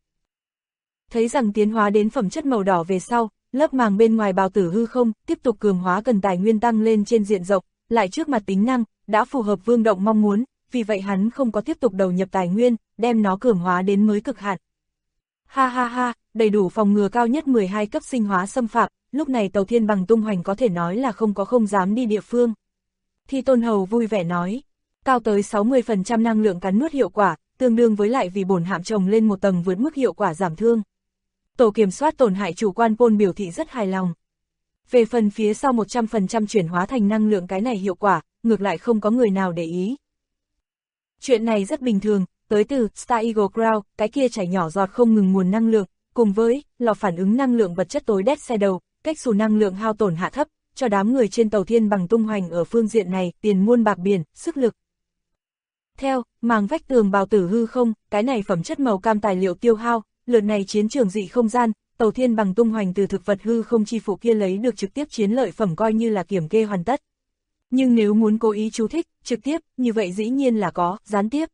Thấy rằng tiến hóa đến phẩm chất màu đỏ về sau, lớp màng bên ngoài bào tử hư không tiếp tục cường hóa cần tài nguyên tăng lên trên diện rộng, lại trước mặt tính năng, đã phù hợp Vương Động mong muốn, vì vậy hắn không có tiếp tục đầu nhập tài nguyên, đem nó cường hóa đến mới cực hạn. Ha ha ha, đầy đủ phòng ngừa cao nhất 12 cấp sinh hóa xâm phạm, lúc này Tàu Thiên Bằng tung hoành có thể nói là không dám đi địa phương. Thi Tôn Hầu vui vẻ nói, cao tới 60% năng lượng cắn nuốt hiệu quả, tương đương với lại vì bổn hạm trồng lên một tầng vượt mức hiệu quả giảm thương. Tổ kiểm soát tổn hại chủ quan Pôn biểu thị rất hài lòng. Về phần phía sau 100% chuyển hóa thành năng lượng cái này hiệu quả, ngược lại không có người nào để ý. Chuyện này rất bình thường, tới từ Star Eagle Crown, cái kia chảy nhỏ giọt không ngừng nguồn năng lượng, cùng với lò phản ứng năng lượng vật chất tối đét xe đầu, cách xù năng lượng hao tổn hạ thấp, cho đám người trên Tàu Thiên Bằng tung hoành ở phương diện này, tiền muôn bạc biển, sức lực. Theo, màng vách tường bào tử hư không, cái này phẩm chất màu cam tài liệu tiêu hao, lượt này chiến trường dị không gian, Tàu Thiên Bằng tung hoành từ thực vật hư không chi phủ kia lấy được trực tiếp chiến lợi phẩm coi như là kiểm kê hoàn tất. Nhưng nếu muốn cố ý chú thích, trực tiếp, như vậy dĩ nhiên là có, gián tiếp.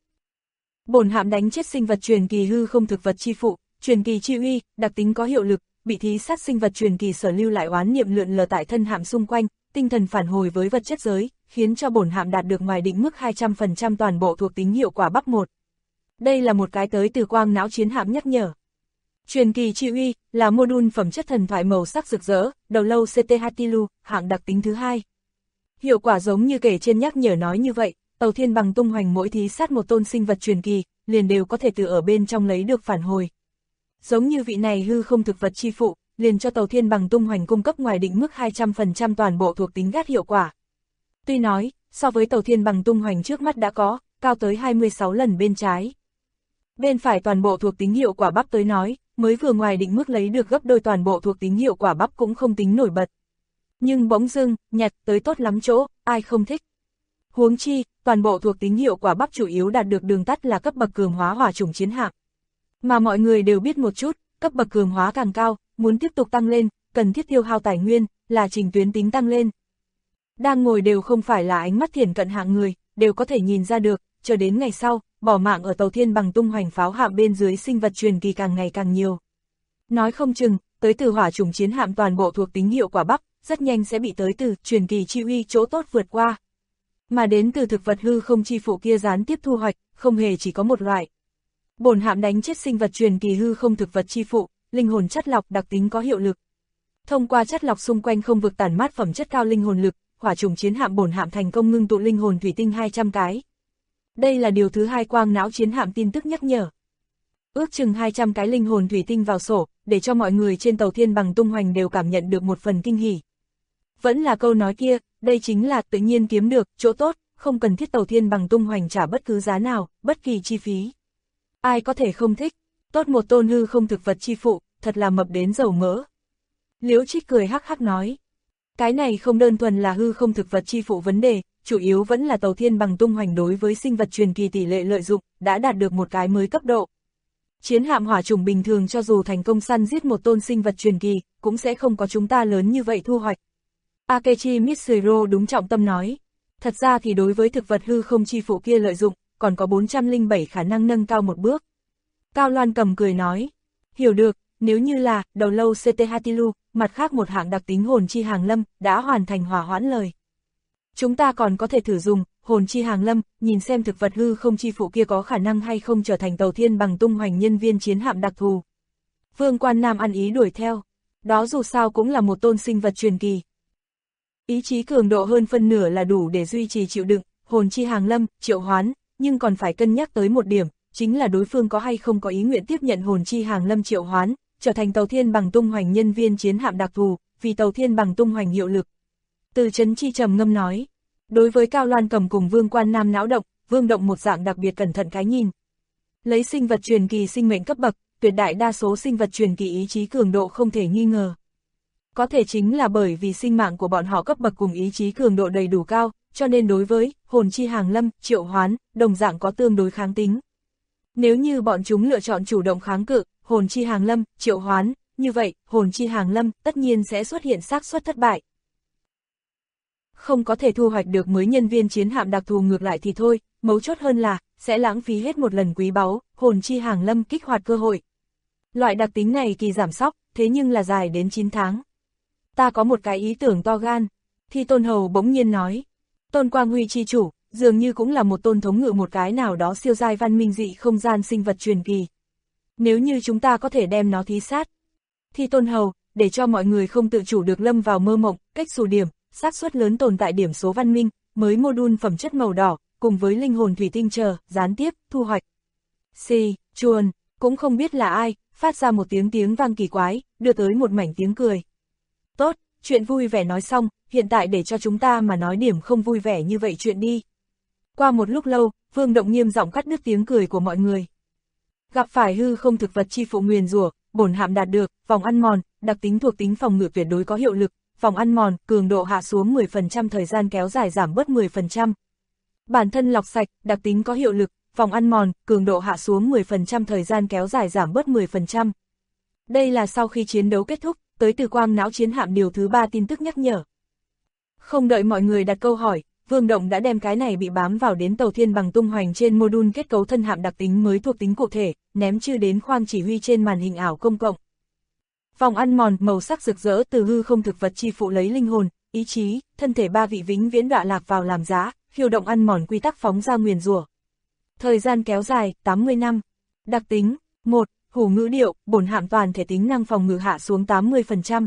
Bổn hạm đánh chết sinh vật truyền kỳ hư không thực vật chi phụ, truyền kỳ chi uy, đặc tính có hiệu lực, bị thí sát sinh vật truyền kỳ sở lưu lại oán niệm lượn lờ tại thân hạm xung quanh, tinh thần phản hồi với vật chất giới, khiến cho bổn hạm đạt được ngoài định mức 200% toàn bộ thuộc tính hiệu quả bắp 1. Đây là một cái tới từ quang não chiến hạm nhắc nhở. Truyền kỳ chi uy là module phẩm chất thần thoại màu sắc rực rỡ, đầu lâu CT Hatilu, hạng đặc tính thứ 2. Hiệu quả giống như kể trên nhắc nhở nói như vậy, Tàu Thiên Bằng tung hoành mỗi thí sát một tôn sinh vật truyền kỳ, liền đều có thể từ ở bên trong lấy được phản hồi. Giống như vị này hư không thực vật chi phụ, liền cho Tàu Thiên Bằng tung hoành cung cấp ngoài định mức 200% toàn bộ thuộc tính gắt hiệu quả. Tuy nói, so với Tàu Thiên Bằng tung hoành trước mắt đã có, cao tới 26 lần bên trái. Bên phải toàn bộ thuộc tính hiệu quả bắp tới nói, mới vừa ngoài định mức lấy được gấp đôi toàn bộ thuộc tính hiệu quả bắp cũng không tính nổi bật. Nhưng bỗng dưng, nhặt tới tốt lắm chỗ, ai không thích. Huống chi, toàn bộ thuộc tính hiệu quả bắp chủ yếu đạt được đường tắt là cấp bậc cường hóa hỏa chủng chiến hạm. Mà mọi người đều biết một chút, cấp bậc cường hóa càng cao, muốn tiếp tục tăng lên, cần thiết tiêu hao tài nguyên, là trình tuyến tính tăng lên. Đang ngồi đều không phải là ánh mắt thiển cận hạng người, đều có thể nhìn ra được, cho đến ngày sau, bỏ mạng ở Tàu Thiên Bằng tung hoành pháo hạm bên dưới sinh vật truyền kỳ càng ngày càng nhiều. Nói không chừng, tới từ hỏa chủng chiến hạm toàn bộ thuộc tính hiệu quả bắp, rất nhanh sẽ bị tới từ truyền kỳ chi uy chỗ tốt vượt qua. Mà đến từ thực vật hư không chi phụ kia gián tiếp thu hoạch, không hề chỉ có một loại. Bổn hạm đánh chết sinh vật truyền kỳ hư không thực vật chi phụ, linh hồn chất lọc đặc tính có hiệu lực. Thông qua chất lọc xung quanh không vực tản mát phẩm chất cao linh hồn lực, hỏa chủng chiến hạm bổn hạm thành công ngưng tụ linh hồn thủy tinh 200 cái. Đây là điều thứ hai quang não chiến hạm tin tức nhắc nhở. Ước chừng 200 cái linh hồn thủy tinh vào sổ, để cho mọi người trên Tàu Thiên Bằng tung hoành đều cảm nhận được một phần kinh hỉ. Vẫn là câu nói kia, đây chính là tự nhiên kiếm được, chỗ tốt, không cần thiết Tàu Thiên Bằng tung hoành trả bất cứ giá nào, bất kỳ chi phí. Ai có thể không thích, tốt một tôn hư không thực vật chi phụ, thật là mập đến dầu mỡ. Liễu Trích cười hắc hắc nói, cái này không đơn thuần là hư không thực vật chi phụ vấn đề, chủ yếu vẫn là Tàu Thiên Bằng tung hoành đối với sinh vật truyền kỳ tỷ lệ lợi dụng, đã đạt được một cái mới cấp độ. Chiến hạm hỏa chủng bình thường cho dù thành công săn giết một tôn sinh vật truyền kỳ, cũng sẽ không có chúng ta lớn như vậy thu hoạch. Akechi Mitsuro đúng trọng tâm nói, thật ra thì đối với thực vật hư không chi phụ kia lợi dụng, còn có 407 khả năng nâng cao một bước. Cao Loan Cầm cười nói, hiểu được, nếu như là đầu lâu CT Hatilu, mặt khác một hạng đặc tính hồn chi hàng lâm, đã hoàn thành hòa hoãn lời. Chúng ta còn có thể thử dùng hồn chi hàng lâm, nhìn xem thực vật hư không chi phụ kia có khả năng hay không trở thành Tàu Thiên Bằng tung hoành nhân viên chiến hạm đặc thù. Vương Quan Nam ăn ý đuổi theo, đó dù sao cũng là một tôn sinh vật truyền kỳ. Ý chí cường độ hơn phân nửa là đủ để duy trì chịu đựng, hồn chi hàng lâm, triệu hoán, nhưng còn phải cân nhắc tới một điểm, chính là đối phương có hay không có ý nguyện tiếp nhận hồn chi hàng lâm triệu hoán, trở thành Tàu Thiên Bằng tung hoành nhân viên chiến hạm đặc thù, vì Tàu Thiên Bằng tung hoành hiệu lực. Từ Chấn Chi trầm ngâm nói, đối với Cao Loan Cầm cùng Vương Quan Nam não động, Vương Động một dạng đặc biệt cẩn thận cái nhìn. Lấy sinh vật truyền kỳ sinh mệnh cấp bậc, tuyệt đại đa số sinh vật truyền kỳ ý chí cường độ không thể nghi ngờ. Có thể chính là bởi vì sinh mạng của bọn họ cấp bậc cùng ý chí cường độ đầy đủ cao, cho nên đối với hồn chi hàng lâm, triệu hoán, đồng dạng có tương đối kháng tính. Nếu như bọn chúng lựa chọn chủ động kháng cự, hồn chi hàng lâm, triệu hoán, như vậy, hồn chi hàng lâm tất nhiên sẽ xuất hiện xác suất thất bại. Không có thể thu hoạch được mới nhân viên chiến hạm đặc thù ngược lại thì thôi, mấu chốt hơn là, sẽ lãng phí hết một lần quý báu, hồn chi hàng lâm kích hoạt cơ hội. Loại đặc tính này kỳ giảm sóc, thế nhưng là dài đến 9 tháng. Ta có một cái ý tưởng to gan, Thi Tôn Hầu bỗng nhiên nói. Tôn Quang Huy chi chủ, dường như cũng là một tôn thống ngự một cái nào đó siêu giai văn minh dị không gian sinh vật truyền kỳ. Nếu như chúng ta có thể đem nó thí sát. Thi Tôn Hầu, để cho mọi người không tự chủ được lâm vào mơ mộng, cách xù điểm, xác suất lớn tồn tại điểm số văn minh, mới module phẩm chất màu đỏ, cùng với linh hồn thủy tinh chờ, gián tiếp, thu hoạch. Xì, chuồn, cũng không biết là ai, phát ra một tiếng vang kỳ quái, đưa tới một mảnh tiếng cười. Tốt, chuyện vui vẻ nói xong, hiện tại để cho chúng ta mà nói điểm không vui vẻ như vậy chuyện đi. Qua một lúc lâu, Vương Động nghiêm giọng cắt đứt tiếng cười của mọi người. Gặp phải hư không thực vật chi phụ nguyền rủa, bổn hạm đạt được, vòng ăn mòn, đặc tính thuộc tính phòng ngự tuyệt đối có hiệu lực, vòng ăn mòn, cường độ hạ xuống 10%, thời gian kéo dài giảm bớt 10%. Bản thân lọc sạch, đặc tính có hiệu lực, vòng ăn mòn, cường độ hạ xuống 10%, thời gian kéo dài giảm bớt 10%. Đây là sau khi chiến đấu kết thúc, tới từ quang não chiến hạm điều thứ 3 tin tức nhắc nhở. Không đợi mọi người đặt câu hỏi, Vương Động đã đem cái này bị bám vào đến tàu thiên bằng tung hoành trên module kết cấu thân hạm đặc tính mới thuộc tính cụ thể, ném chư đến khoang chỉ huy trên màn hình ảo công cộng. Vòng ăn mòn, màu sắc rực rỡ từ hư không thực vật chi phụ lấy linh hồn, ý chí, thân thể ba vị vĩnh viễn đọa lạc vào làm giá, khiêu động ăn mòn quy tắc phóng ra nguyền rủa. Thời gian kéo dài, 80 năm. Đặc tính, 1. Hủ ngữ điệu, bổn hạm toàn thể tính năng phòng ngự hạ xuống 80%.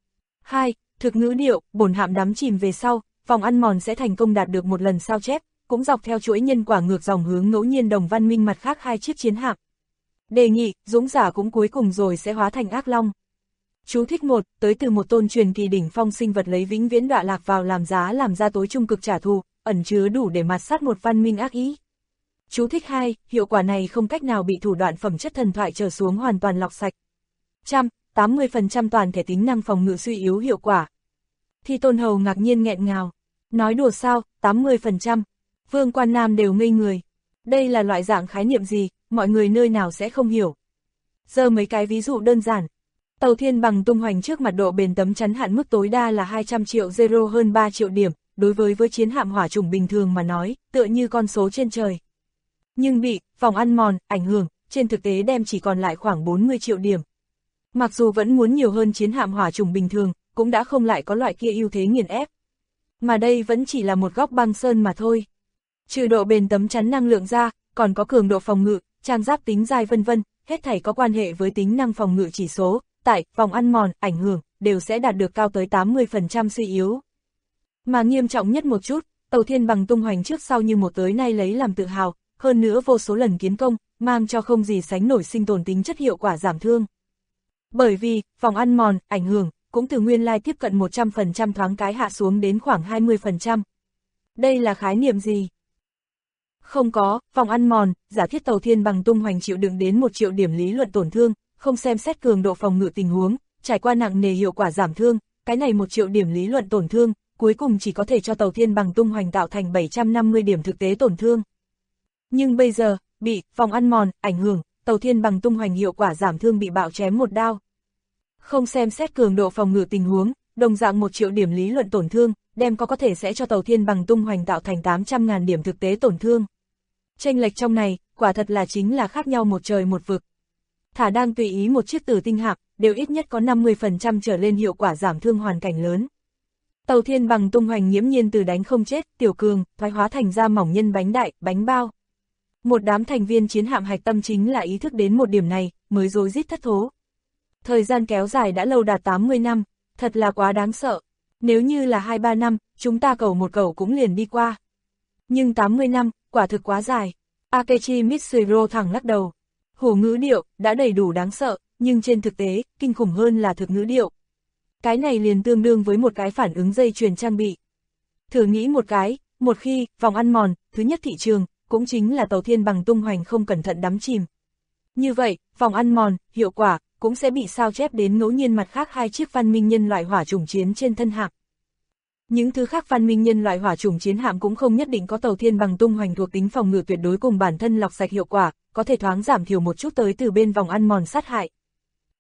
2. Thực ngữ điệu, bổn hạm đắm chìm về sau, vòng ăn mòn sẽ thành công đạt được một lần sao chép, cũng dọc theo chuỗi nhân quả ngược dòng hướng ngẫu nhiên đồng văn minh mặt khác hai chiếc chiến hạm. Đề nghị, dũng giả cũng cuối cùng rồi sẽ hóa thành ác long. Chú thích 1, tới từ một tôn truyền kỳ đỉnh phong sinh vật lấy vĩnh viễn đọa lạc vào làm giá làm ra tối trung cực trả thù, ẩn chứa đủ để mạt sát một văn minh ác ý. Chú thích 2, hiệu quả này không cách nào bị thủ đoạn phẩm chất thần thoại trở xuống hoàn toàn lọc sạch. 80% toàn thể tính năng phòng ngự suy yếu hiệu quả. Thi Tôn Hầu ngạc nhiên nghẹn ngào. Nói đùa sao, 80%. Vương Quan Nam đều ngây người. Đây là loại dạng khái niệm gì, mọi người nơi nào sẽ không hiểu. Giờ mấy cái ví dụ đơn giản. Tàu thiên bằng tung hoành trước mặt độ bền tấm chắn hạn mức tối đa là 200 triệu zero hơn 3 triệu điểm, đối với chiến hạm hỏa chủng bình thường mà nói, tựa như con số trên trời. Nhưng bị vòng ăn mòn, ảnh hưởng, trên thực tế đem chỉ còn lại khoảng 40 triệu điểm. Mặc dù vẫn muốn nhiều hơn chiến hạm hỏa chủng bình thường, cũng đã không lại có loại kia ưu thế nghiền ép. Mà đây vẫn chỉ là một góc băng sơn mà thôi. Trừ độ bền tấm chắn năng lượng ra, còn có cường độ phòng ngự, trang giáp tính dai vân vân, hết thảy có quan hệ với tính năng phòng ngự chỉ số, tại vòng ăn mòn, ảnh hưởng, đều sẽ đạt được cao tới 80% suy yếu. Mà nghiêm trọng nhất một chút, tàu thiên bằng tung hoành trước sau như một tới nay lấy làm tự hào, hơn nữa vô số lần kiến công, mang cho không gì sánh nổi sinh tồn tính chất hiệu quả giảm thương. Bởi vì, vòng ăn mòn, ảnh hưởng, cũng từ nguyên lai tiếp cận 100% thoáng cái hạ xuống đến khoảng 20%. Đây là khái niệm gì? Không có, vòng ăn mòn, giả thiết tàu thiên bằng tung hoành chịu đựng đến 1 triệu điểm lý luận tổn thương, không xem xét cường độ phòng ngự tình huống, trải qua nặng nề hiệu quả giảm thương, cái này 1 triệu điểm lý luận tổn thương, cuối cùng chỉ có thể cho tàu thiên bằng tung hoành tạo thành 750 điểm thực tế tổn thương. Nhưng bây giờ, bị vòng ăn mòn, ảnh hưởng, tàu thiên bằng tung hoành hiệu quả giảm thương bị bạo chém một đao. Không xem xét cường độ phòng ngự tình huống, đồng dạng 1 triệu điểm lý luận tổn thương, đem có thể sẽ cho tàu thiên bằng tung hoành tạo thành 800.000 điểm thực tế tổn thương. Chênh lệch trong này, quả thật là chính là khác nhau một trời một vực. Thả đang tùy ý một chiếc tử tinh hạm, đều ít nhất có 50% trở lên hiệu quả giảm thương hoàn cảnh lớn. Tàu thiên bằng tung hoành nghiễm nhiên từ đánh không chết, tiểu cường, thoái hóa thành ra mỏng nhân bánh đại, bánh bao. Một đám thành viên chiến hạm hạch tâm chính là ý thức đến một điểm này, mới rối rít thất thố. Thời gian kéo dài đã lâu đạt 80 năm, thật là quá đáng sợ. Nếu như là 2-3 năm, chúng ta cầu một cầu cũng liền đi qua. Nhưng 80 năm, quả thực quá dài. Akechi Mitsuhiro thẳng lắc đầu. Hổ ngữ điệu, đã đầy đủ đáng sợ, nhưng trên thực tế, kinh khủng hơn là thực ngữ điệu. Cái này liền tương đương với một cái phản ứng dây chuyền trang bị. Thử nghĩ một cái, một khi, vòng ăn mòn, thứ nhất thị trường, cũng chính là tàu thiên bằng tung hoành không cẩn thận đắm chìm. Như vậy, vòng ăn mòn, hiệu quả, cũng sẽ bị sao chép đến ngẫu nhiên mặt khác hai chiếc văn minh nhân loại hỏa chủng chiến trên thân hạm. Những thứ khác văn minh nhân loại hỏa chủng chiến hạm cũng không nhất định có tàu thiên bằng tung hoành thuộc tính phòng ngự tuyệt đối cùng bản thân lọc sạch hiệu quả, có thể thoáng giảm thiểu một chút tới từ bên vòng ăn mòn sát hại.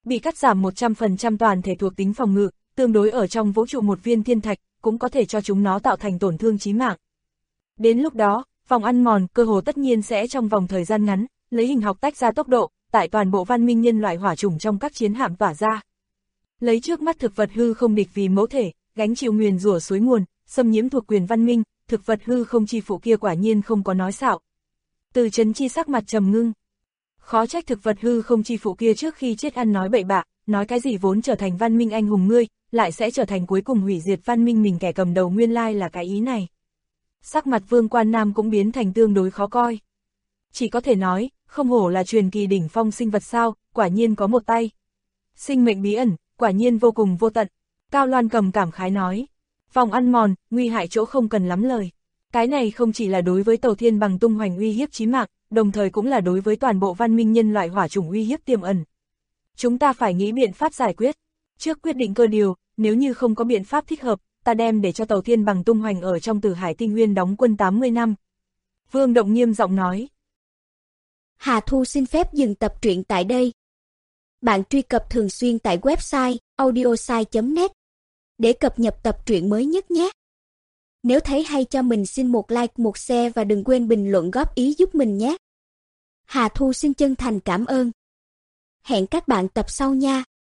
bị cắt giảm 100% toàn thể thuộc tính phòng ngự, tương đối ở trong vũ trụ một viên thiên thạch, cũng có thể cho chúng nó tạo thành tổn thương chí mạng. Đến lúc đó, vòng ăn mòn cơ hồ tất nhiên sẽ trong vòng thời gian ngắn, lấy hình học tách ra tốc độ, tại toàn bộ văn minh nhân loại hỏa chủng trong các chiến hạm tỏa ra. Lấy trước mắt thực vật hư không địch vì mẫu thể, gánh chịu nguyền rủa suối nguồn, xâm nhiễm thuộc quyền văn minh, thực vật hư không chi phụ kia quả nhiên không có nói xạo. Từ Chấn Chi sắc mặt trầm ngưng. Khó trách thực vật hư không chi phụ kia trước khi chết ăn nói bậy bạ, nói cái gì vốn trở thành văn minh anh hùng ngươi, lại sẽ trở thành cuối cùng hủy diệt văn minh mình kẻ cầm đầu nguyên lai là cái ý này. Sắc mặt Vương Quan Nam cũng biến thành tương đối khó coi. Chỉ có thể nói, không hổ là truyền kỳ đỉnh phong sinh vật sao, quả nhiên có một tay. Sinh mệnh bí ẩn, quả nhiên vô cùng vô tận. Cao Loan Cầm cảm khái nói. Vòng ăn mòn, nguy hại chỗ không cần lắm lời. Cái này không chỉ là đối với Tàu Thiên Bằng tung hoành uy hiếp chí mạng, đồng thời cũng là đối với toàn bộ văn minh nhân loại hỏa chủng uy hiếp tiềm ẩn. Chúng ta phải nghĩ biện pháp giải quyết. Trước quyết định cơ điều, nếu như không có biện pháp thích hợp, ta đem để cho Tàu Thiên Bằng tung hoành ở trong Tử Hải Tinh Nguyên đóng quân 80 năm. Vương Động nghiêm giọng nói. Hà Thu xin phép dừng tập truyện tại đây. Bạn truy cập thường xuyên tại website audiosai.net để cập nhật tập truyện mới nhất nhé. Nếu thấy hay cho mình xin một like, một share và đừng quên bình luận góp ý giúp mình nhé. Hà Thu xin chân thành cảm ơn. Hẹn các bạn tập sau nha.